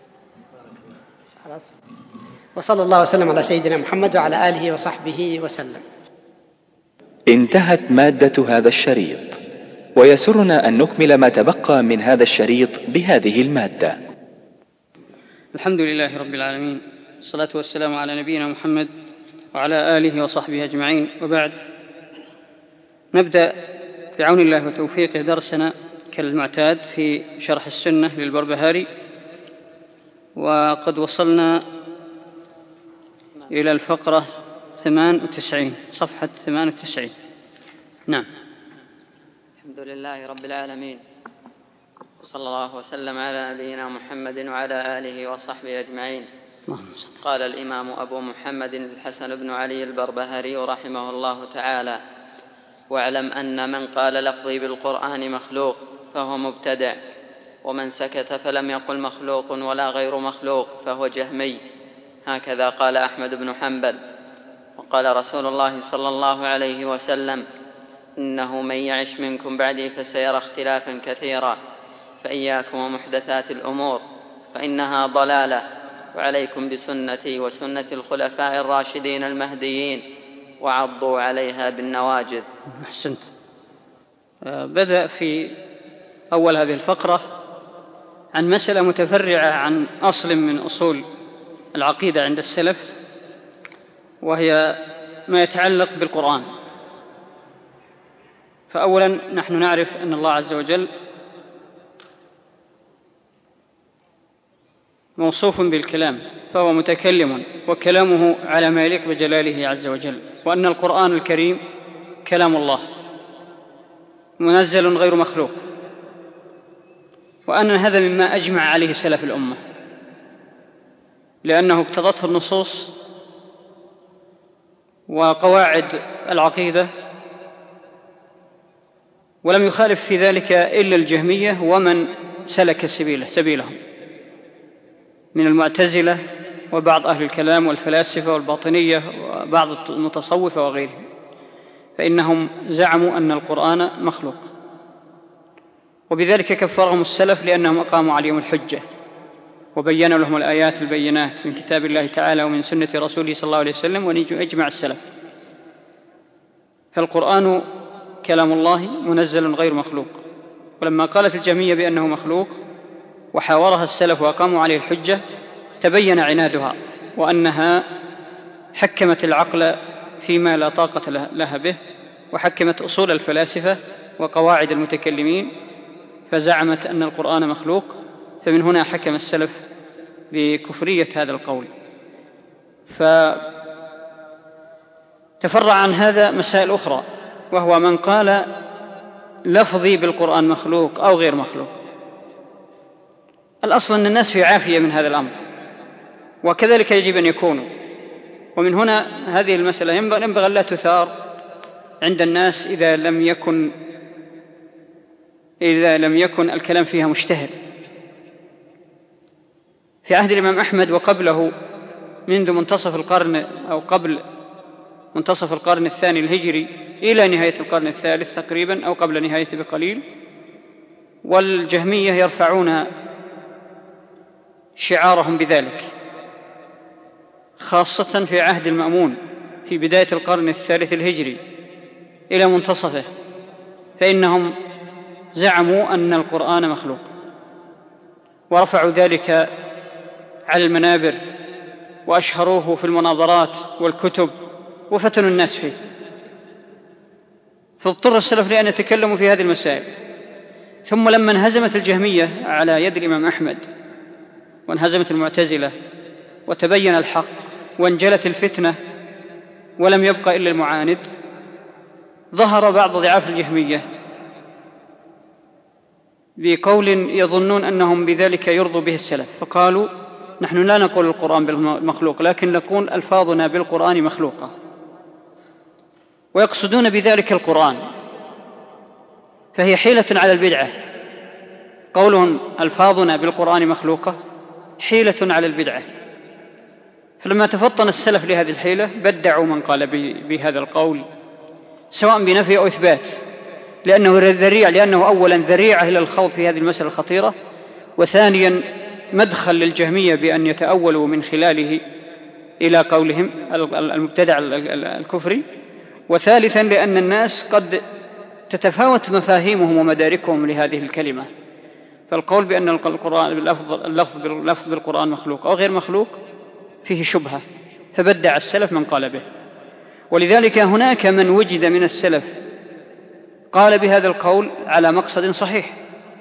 خلاص. وصلى الله وسلم على سيدنا محمد وعلى آله وصحبه وسلم. انتهت مادة هذا الشريط، ويسرنا أن نكمل ما تبقى من هذا الشريط بهذه المادة. الحمد لله رب العالمين، الصلاة والسلام على نبينا محمد وعلى آله وصحبه أجمعين، وبعد. نبدأ بعون الله وتوفيقه درسنا كالمعتاد في شرح السنة للبربهاري، وقد وصلنا إلى الفقرة 98 صفحة 98. نعم. الحمد لله رب العالمين، وصلى الله وسلم على نبينا محمد وعلى آله وصحبه أجمعين. قال الإمام أبو محمد الحسن بن علي البربهاري رحمه الله تعالى: واعلم أن من قال لفظي بالقرآن مخلوق فهو مبتدع، ومن سكت فلم يقل مخلوق ولا غير مخلوق فهو جهمي. هكذا قال أحمد بن حنبل. وقال رسول الله صلى الله عليه وسلم: إنه من يعش منكم بعدي فسيرى اختلافا كثيرا، فإياكم ومحدثات الأمور فإنها ضلالة، وعليكم بسنتي وسنة الخلفاء الراشدين المهديين، وعضوا عليها بالنواجذ. أحسنت. بدأ في أول هذه الفقرة عن مسألة متفرعة عن أصل من أصول العقيدة عند السلف، وهي ما يتعلق بالقرآن. فأولا نحن نعرف أن الله عز وجل موصوف بالكلام، فهو متكلم وكلامه على ما يليق بجلاله عز وجل، وأن القرآن الكريم كلام الله منزل غير مخلوق، وأن هذا مما أجمع عليه سلف الأمة، لأنه اقتضته النصوص وقواعد العقيدة، ولم يخالف في ذلك إلا الجهمية ومن سلك سبيلهم من المعتزلة وبعض أهل الكلام والفلاسفة والباطنية وبعض المتصوفة وغيرهم، فإنهم زعموا أن القرآن مخلوق، وبذلك كفرهم السلف لأنهم أقاموا عليهم الحجة وبينوا لهم الآيات البينات من كتاب الله تعالى ومن سنة رسوله صلى الله عليه وسلم، وأجمع السلف. فالقرآن كلام الله منزل غير مخلوق. ولما قالت الجهمية بأنه مخلوق وحاورها السلف وأقاموا عليه الحجة، تبين عنادها، وأنها حكمت العقل فيما لا طاقة لها به، وحكمت أصول الفلاسفة وقواعد المتكلمين، فزعمت أن القرآن مخلوق. فمن هنا حكم السلف بكفرية هذا القول. فتفرع عن هذا مسائل أخرى، وهو من قال لفظي بالقرآن مخلوق أو غير مخلوق. الأصل أن الناس في عافية من هذا الأمر، وكذلك يجب أن يكونوا. ومن هنا هذه المسألة ينبغي أن لا تثار عند الناس إذا لم يكن الكلام فيها مشتهر. في عهد الإمام أحمد وقبله منذ منتصف القرن أو قبل منتصف القرن الثاني الهجري إلى نهاية القرن الثالث تقريبا أو قبل نهايته بقليل، والجهمية يرفعون شعارهم بذلك، خاصة في عهد المأمون في بداية القرن الثالث الهجري إلى منتصفه، فإنهم زعموا أن القرآن مخلوق، ورفعوا ذلك على المنابر وأشهروه في المناظرات والكتب وفتنوا الناس فيه. فاضطر السلف لأن يتكلموا في هذه المسائل. ثم لما انهزمت الجهمية على يد الإمام أحمد وانهزمت المعتزلة وتبين الحق وانجلت الفتنة ولم يبقى إلا المعاند، ظهر بعض ضعاف الجهمية بقول يظنون أنهم بذلك يرضوا به السلف، فقالوا نحن لا نقول القرآن بالمخلوق، لكن نقول ألفاظنا بالقرآن مخلوقة، ويقصدون بذلك القرآن، فهي حيلة على البدعة. قولهم ألفاظنا بالقرآن مخلوقة حيلة على البدعة. فلما تفطن السلف لهذه الحيلة بدعوا من قال بهذا القول، سواء بنفي أو إثبات، لأنه أولا ذريعة إلى الخوض في هذه المسألة الخطيرة، وثانيا مدخل للجهمية بأن يتأولوا من خلاله إلى قولهم المبتدع الكفري، وثالثا لأن الناس قد تتفاوت مفاهيمهم ومداركهم لهذه الكلمة. فالقول بأن اللفظ بالقرآن مخلوق أو غير مخلوق فيه شبهة، فبدع السلف من قال به. ولذلك هناك من وجد من السلف قال بهذا القول على مقصد صحيح،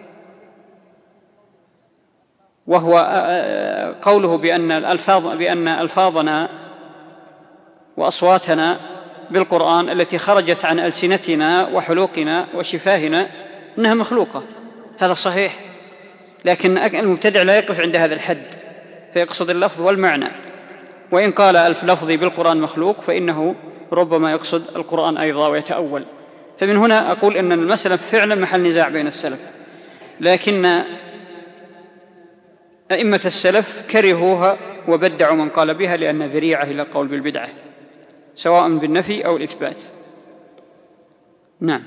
وهو قوله بأن ألفاظنا وأصواتنا بالقرآن التي خرجت عن ألسنتنا وحلوقنا وشفاهنا إنها مخلوقة. هذا صحيح، لكن المبتدع لا يقف عند هذا الحد، فيقصد اللفظ والمعنى. وإن قال لفظي بالقرآن مخلوق فإنه ربما يقصد القرآن أيضا ويتأول. فمن هنا أقول أن المسألة فعلا محل نزاع بين السلف، لكن أئمة السلف كرهوها وبدعوا من قال بها، لأن ذريعة إلى القول بالبدعة سواء بالنفي أو الإثبات. نعم.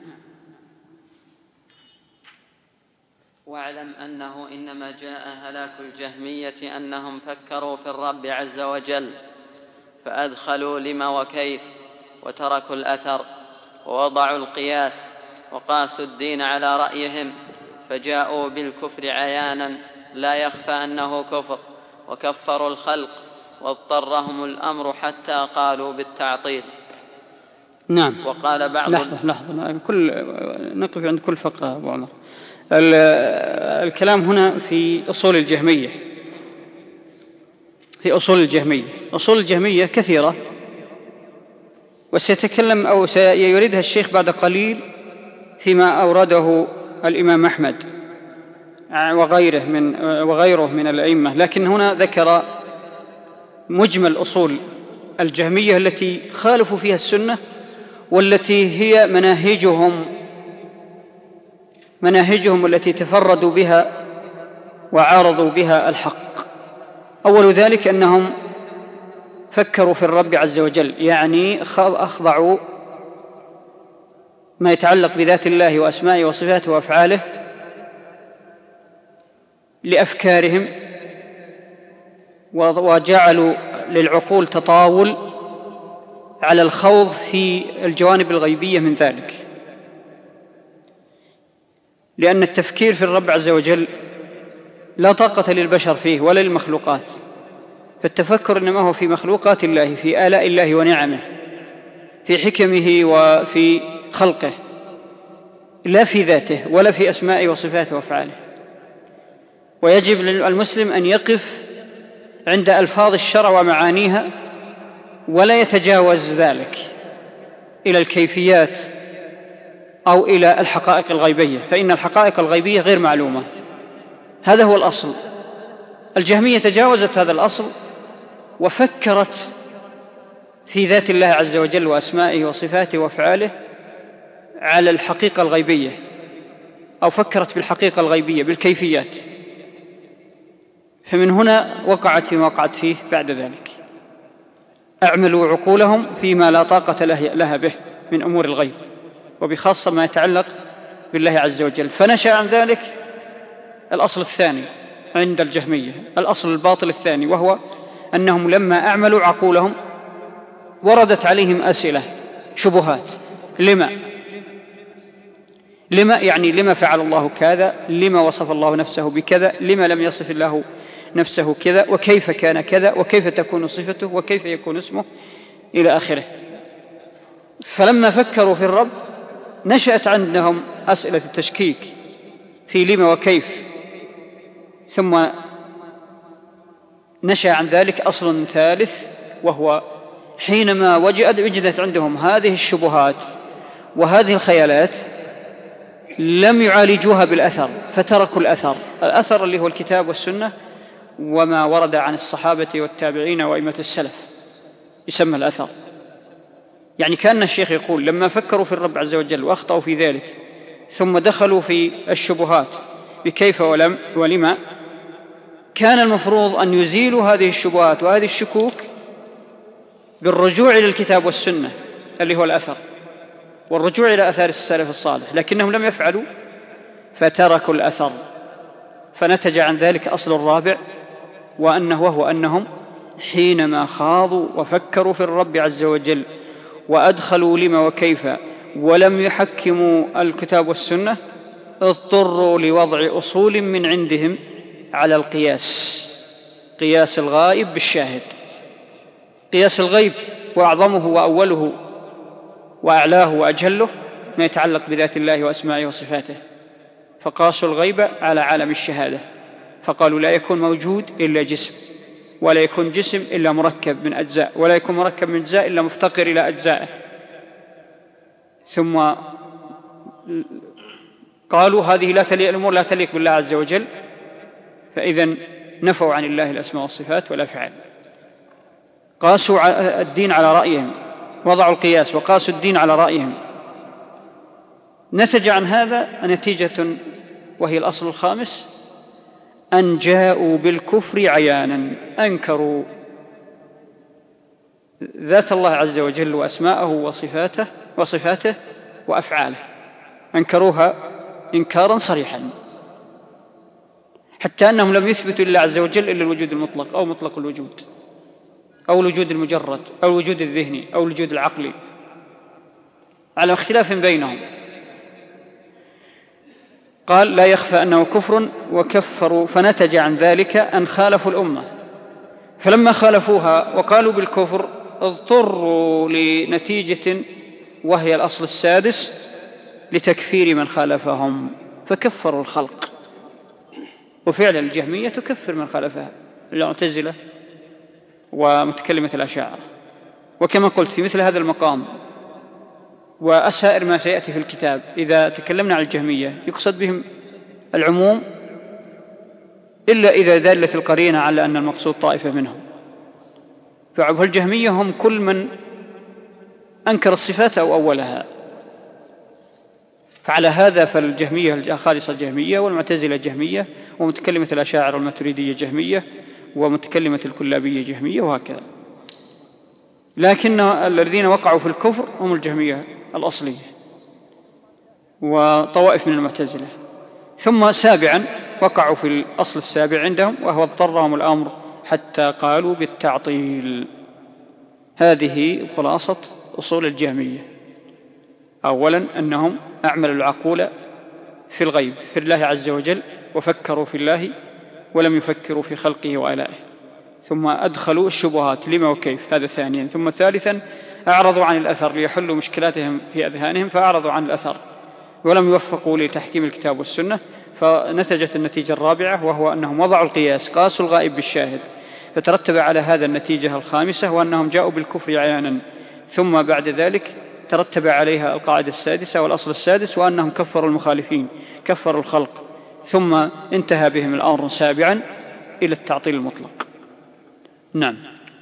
واعلم أنه إنما جاء هلاك الجهمية أنهم فكروا في الرب عز وجل فأدخلوا لما وكيف وتركوا الأثر ووضعوا القياس وقاسوا الدين على رأيهم، فجاءوا بالكفر عيانا لا يخفى أنه كفر، وكفروا الخلق واضطرهم الأمر حتى قالوا بالتعطيل. نعم. وقال بعض لحظة نقف عند كل فقرة أبو عمر. الكلام هنا في أصول الجهمية. أصول الجهمية كثيرة، وسيتكلم أو سيردها الشيخ بعد قليل فيما أورده الإمام أحمد وغيره من الأئمة، لكن هنا ذكر مجمل أصول الجهمية التي خالفوا فيها السنة، والتي هي مناهجهم التي تفردوا بها وعارضوا بها الحق. أول ذلك أنهم فكروا في الرب عز وجل، يعني أخضعوا ما يتعلق بذات الله وأسمائه وصفاته وأفعاله لأفكارهم، وجعلوا للعقول تطاول على الخوض في الجوانب الغيبية من ذلك، لأن التفكير في الرب عز وجل لا طاقة للبشر فيه ولا للمخلوقات، فالتفكر إنما هو في مخلوقات الله، في آلاء الله ونعمه، في حكمه وفي خلقه، لا في ذاته ولا في أسمائه وصفاته وأفعاله. ويجب للمسلم أن يقف عند ألفاظ الشرع ومعانيها، ولا يتجاوز ذلك إلى الكيفيات أو إلى الحقائق الغيبية، فإن الحقائق الغيبية غير معلومة. هذا هو الأصل. الجهمية تجاوزت هذا الأصل وفكرت في ذات الله عز وجل وأسمائه وصفاته وأفعاله على الحقيقة الغيبية، أو فكرت بالحقيقة الغيبية بالكيفيات، فمن هنا وقعت فيما وقعت فيه بعد ذلك. أعملوا عقولهم فيما لا طاقة لها به من أمور الغيب، وبخاصة ما يتعلق بالله عز وجل. فنشأ عن ذلك الأصل الثاني عند الجهمية، الأصل الباطل الثاني، وهو أنهم لما أعملوا عقولهم وردت عليهم أسئلة شبهات. لما يعني لما فعل الله كذا، لما وصف الله نفسه بكذا، لما لم يصف الله نفسه كذا، وكيف كان كذا، وكيف تكون صفته، وكيف يكون اسمه، إلى آخره. فلما فكروا في الرب نشأت عندهم أسئلة التشكيك في لما وكيف، ثم نشأ عن ذلك أصل ثالث، وهو حينما وجدت عندهم هذه الشبهات وهذه الخيالات لم يعالجوها بالأثر، فتركوا الأثر اللي هو الكتاب والسنة وما ورد عن الصحابة والتابعين وأئمة السلف، يسمى الأثر. يعني كأن الشيخ يقول لما فكروا في الرب عز وجل وأخطأوا في ذلك، ثم دخلوا في الشبهات بكيف ولما، كان المفروض أن يزيلوا هذه الشبهات وهذه الشكوك بالرجوع إلى الكتاب والسنة اللي هو الأثر، والرجوع إلى أثار السلف الصالح، لكنهم لم يفعلوا فتركوا الأثر. فنتج عن ذلك أصل الرابع، وهو أنهم حينما خاضوا وفكروا في الرب عز وجل وأدخلوا لما وكيف ولم يحكموا الكتاب والسنة، اضطروا لوضع أصول من عندهم على قياس الغائب بالشاهد. قياس الغيب وأعظمه وأوله وأعلاه وأجله ما يتعلق بذات الله وأسمائه وصفاته، فقاسوا الغيب على عالم الشهادة، فقالوا لا يكون موجود إلا جسم، ولا يكون جسم إلا مركب من أجزاء، ولا يكون مركب من أجزاء إلا مفتقر إلى أجزائه. ثم قالوا هذه الأمور لا تليق بالله عز وجل، فإذن نفوا عن الله الأسماء والصفات والأفعال. قاسوا الدين على رأيهم، وضعوا القياس وقاسوا الدين على رأيهم. نتج عن هذا نتيجة، وهي الأصل الخامس، أن جاءوا بالكفر عيانا، أنكروا ذات الله عز وجل وأسماءه وصفاته وأفعاله، أنكروها إنكارا صريحا، حتى أنهم لم يثبتوا لله عز وجل إلا الوجود المطلق أو مطلق الوجود، أو الوجود المجرد، أو الوجود الذهني، أو الوجود العقلي، على اختلاف بينهم. قال لا يخفى أنه كفر وكفروا، فنتج عن ذلك أن خالفوا الأمة فلما خالفوها وقالوا بالكفر اضطروا لنتيجة وهي الأصل السادس لتكفير من خالفهم فكفروا الخلق. وفعلا الجهمية تكفر من خالفها، المعتزلة ومتكلمة الأشاعرة. وكما قلت في مثل هذا المقام وأسائر ما سيأتي في الكتاب، إذا تكلمنا عن الجهمية يقصد بهم العموم إلا إذا دلت القرينة على أن المقصود طائفة منهم. فالجهمية هم كل من أنكر الصفات أو أولها. فعلى هذا فالجهمية الخالصة جهمية، والمعتزلة جهمية، ومتكلمة الأشاعرة والماتريدية جهمية، ومتكلمة الكلابية جهمية، وهكذا. لكن الذين وقعوا في الكفر هم الجهمية الأصلية وطوائف من المعتزلة. ثم سابعا وقعوا في الأصل السابع عندهم، وهو اضطرهم الأمر حتى قالوا بالتعطيل. هذه خلاصة أصول الجهمية. أولا أنهم أعملوا العقول في الغيب في الله عز وجل، وفكروا في الله ولم يفكروا في خلقه وآلائه. ثم أدخلوا الشبهات لما وكيف، هذا ثانيا. ثم ثالثا أعرضوا عن الأثر ليحلوا مشكلاتهم في أذهانهم، فأعرضوا عن الأثر ولم يوفقوا لتحكيم الكتاب والسنة، فنتجت النتيجة الرابعة، وهو أنهم وضعوا القياس، قاسوا الغائب بالشاهد، فترتب على هذا النتيجة الخامسة، وأنهم جاءوا بالكفر عيانا. ثم بعد ذلك ترتب عليها القاعدة السادسة والأصل السادس، وأنهم كفروا المخالفين، كفروا الخلق. ثم انتهى بهم الأمر سابعا إلى التعطيل المطلق. نعم.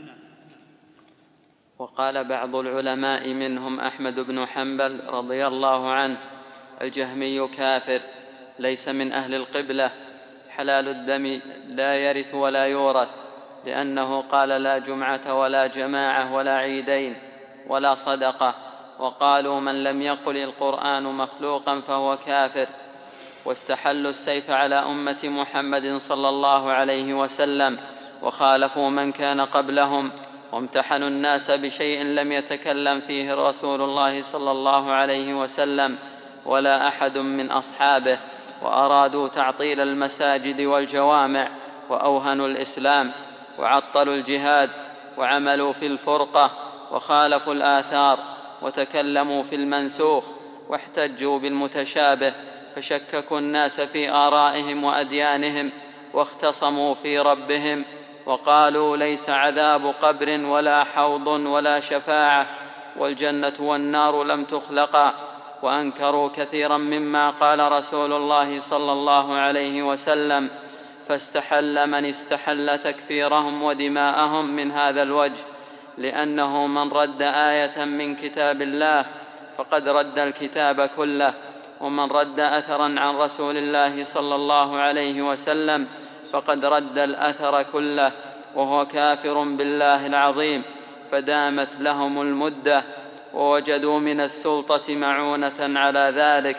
وقال بعض العلماء منهم أحمد بن حنبل رضي الله عنه: الجهمي كافر، ليس من أهل القبلة، حلال الدم، لا يرث ولا يورث، لأنه قال لا جمعة ولا جماعة ولا عيدين ولا صدقة. وقالوا من لم يقل القرآن مخلوقا فهو كافر. واستحلوا السيف على أمة محمد صلى الله عليه وسلم، وخالفوا من كان قبلهم، وامتحنوا الناس بشيء لم يتكلم فيه رسول الله صلى الله عليه وسلم ولا أحد من أصحابه، وأرادوا تعطيل المساجد والجوامع، وأوهنوا الإسلام، وعطلوا الجهاد، وعملوا في الفرقة، وخالفوا الآثار، وتكلموا في المنسوخ، واحتجوا بالمتشابه، فشككوا الناس في آرائهم وأديانهم، واختصموا في ربهم، وقالوا ليس عذاب قبر ولا حوض ولا شفاعة، والجنة والنار لم تخلقا. وأنكروا كثيرا مما قال رسول الله صلى الله عليه وسلم، فاستحل من استحل تكفيرهم ودماءهم من هذا الوجه، لأنه من رد آية من كتاب الله فقد رد الكتاب كله، ومن رد أثرا عن رسول الله صلى الله عليه وسلم فقد رد الأثر كله، وهو كافر بالله العظيم. فدامت لهم المدة، ووجدوا من السلطة معونة على ذلك،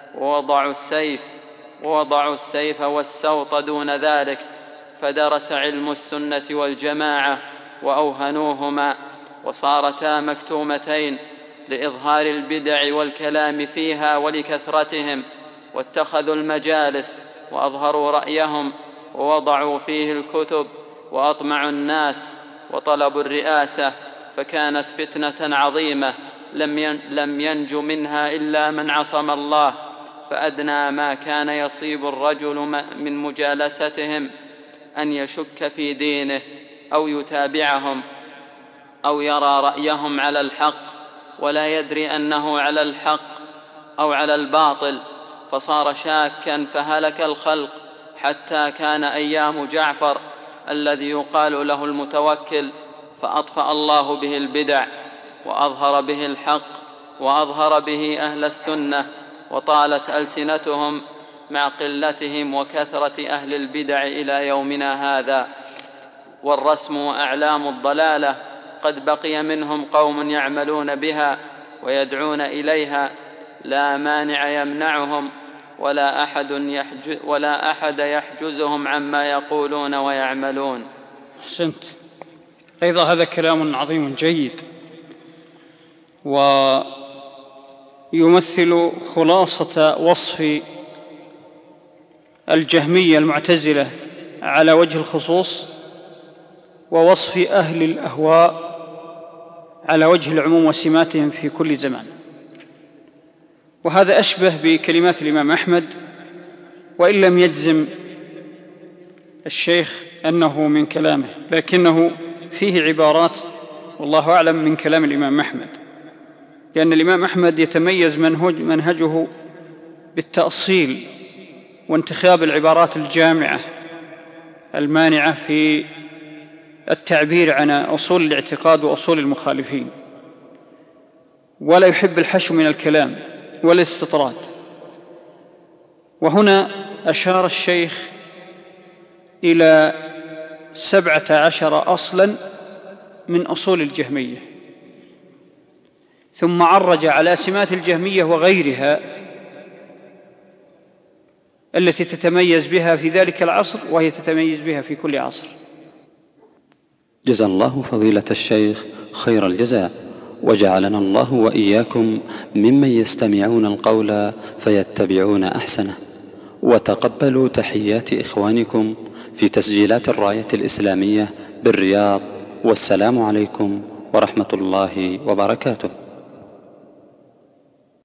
ووضعوا السيف والسوط دون ذلك، فدرس علم السنة والجماعة وأوهنوهما، وصارتا مكتومتين لإظهار البدع والكلام فيها ولكثرتهم، واتخذوا المجالس وأظهروا رأيهم، ووضعوا فيه الكتب، وأطمعوا الناس، وطلبوا الرئاسة، فكانت فتنة عظيمة لم ينج منها إلا من عصم الله. فأدنى ما كان يصيب الرجل من مجالستهم أن يشك في دينه، أو يتابعهم، أو يرى رأيهم على الحق ولا يدري أنه على الحق أو على الباطل، فصار شاكا فهلك الخلق، حتى كان أيام جعفر الذي يقال له المتوكل، فأطفأ الله به البدع، وأظهر به الحق، وأظهر به أهل السنة، وطالت ألسنتهم مع قلتهم وكثرة أهل البدع إلى يومنا هذا. والرسم وأعلام الضلالة قد بقي منهم قوم يعملون بها ويدعون إليها، لا مانع يمنعهم ولا أحد يحجزهم عما يقولون ويعملون. أحسنت. أيضا هذا كلام عظيم جيد، ويمثل خلاصة وصف الجهمية المعتزلة على وجه الخصوص ووصف أهل الأهواء على وجه العموم وسماتهم في كل زمان. وهذا أشبه بكلمات الإمام أحمد، وإن لم يجزم الشيخ أنه من كلامه، لكنه فيه عبارات والله أعلم من كلام الإمام أحمد، لأن الإمام أحمد يتميز منهجه بالتأصيل وانتخاب العبارات الجامعة المانعة في التعبير عن أصول الاعتقاد وأصول المخالفين، ولا يحب الحشو من الكلام والاستطراد. وهنا أشار الشيخ إلى 17 أصلاً من أصول الجهمية، ثم عرج على سمات الجهمية وغيرها التي تتميز بها في ذلك العصر، وهي تتميز بها في كل عصر. جزا الله فضيلة الشيخ خير الجزاء، وجعلنا الله وإياكم ممن يستمعون القول فيتبعون أحسنه. وتقبلوا تحيات إخوانكم في تسجيلات الراية الإسلامية بالرياض، والسلام عليكم ورحمة الله وبركاته.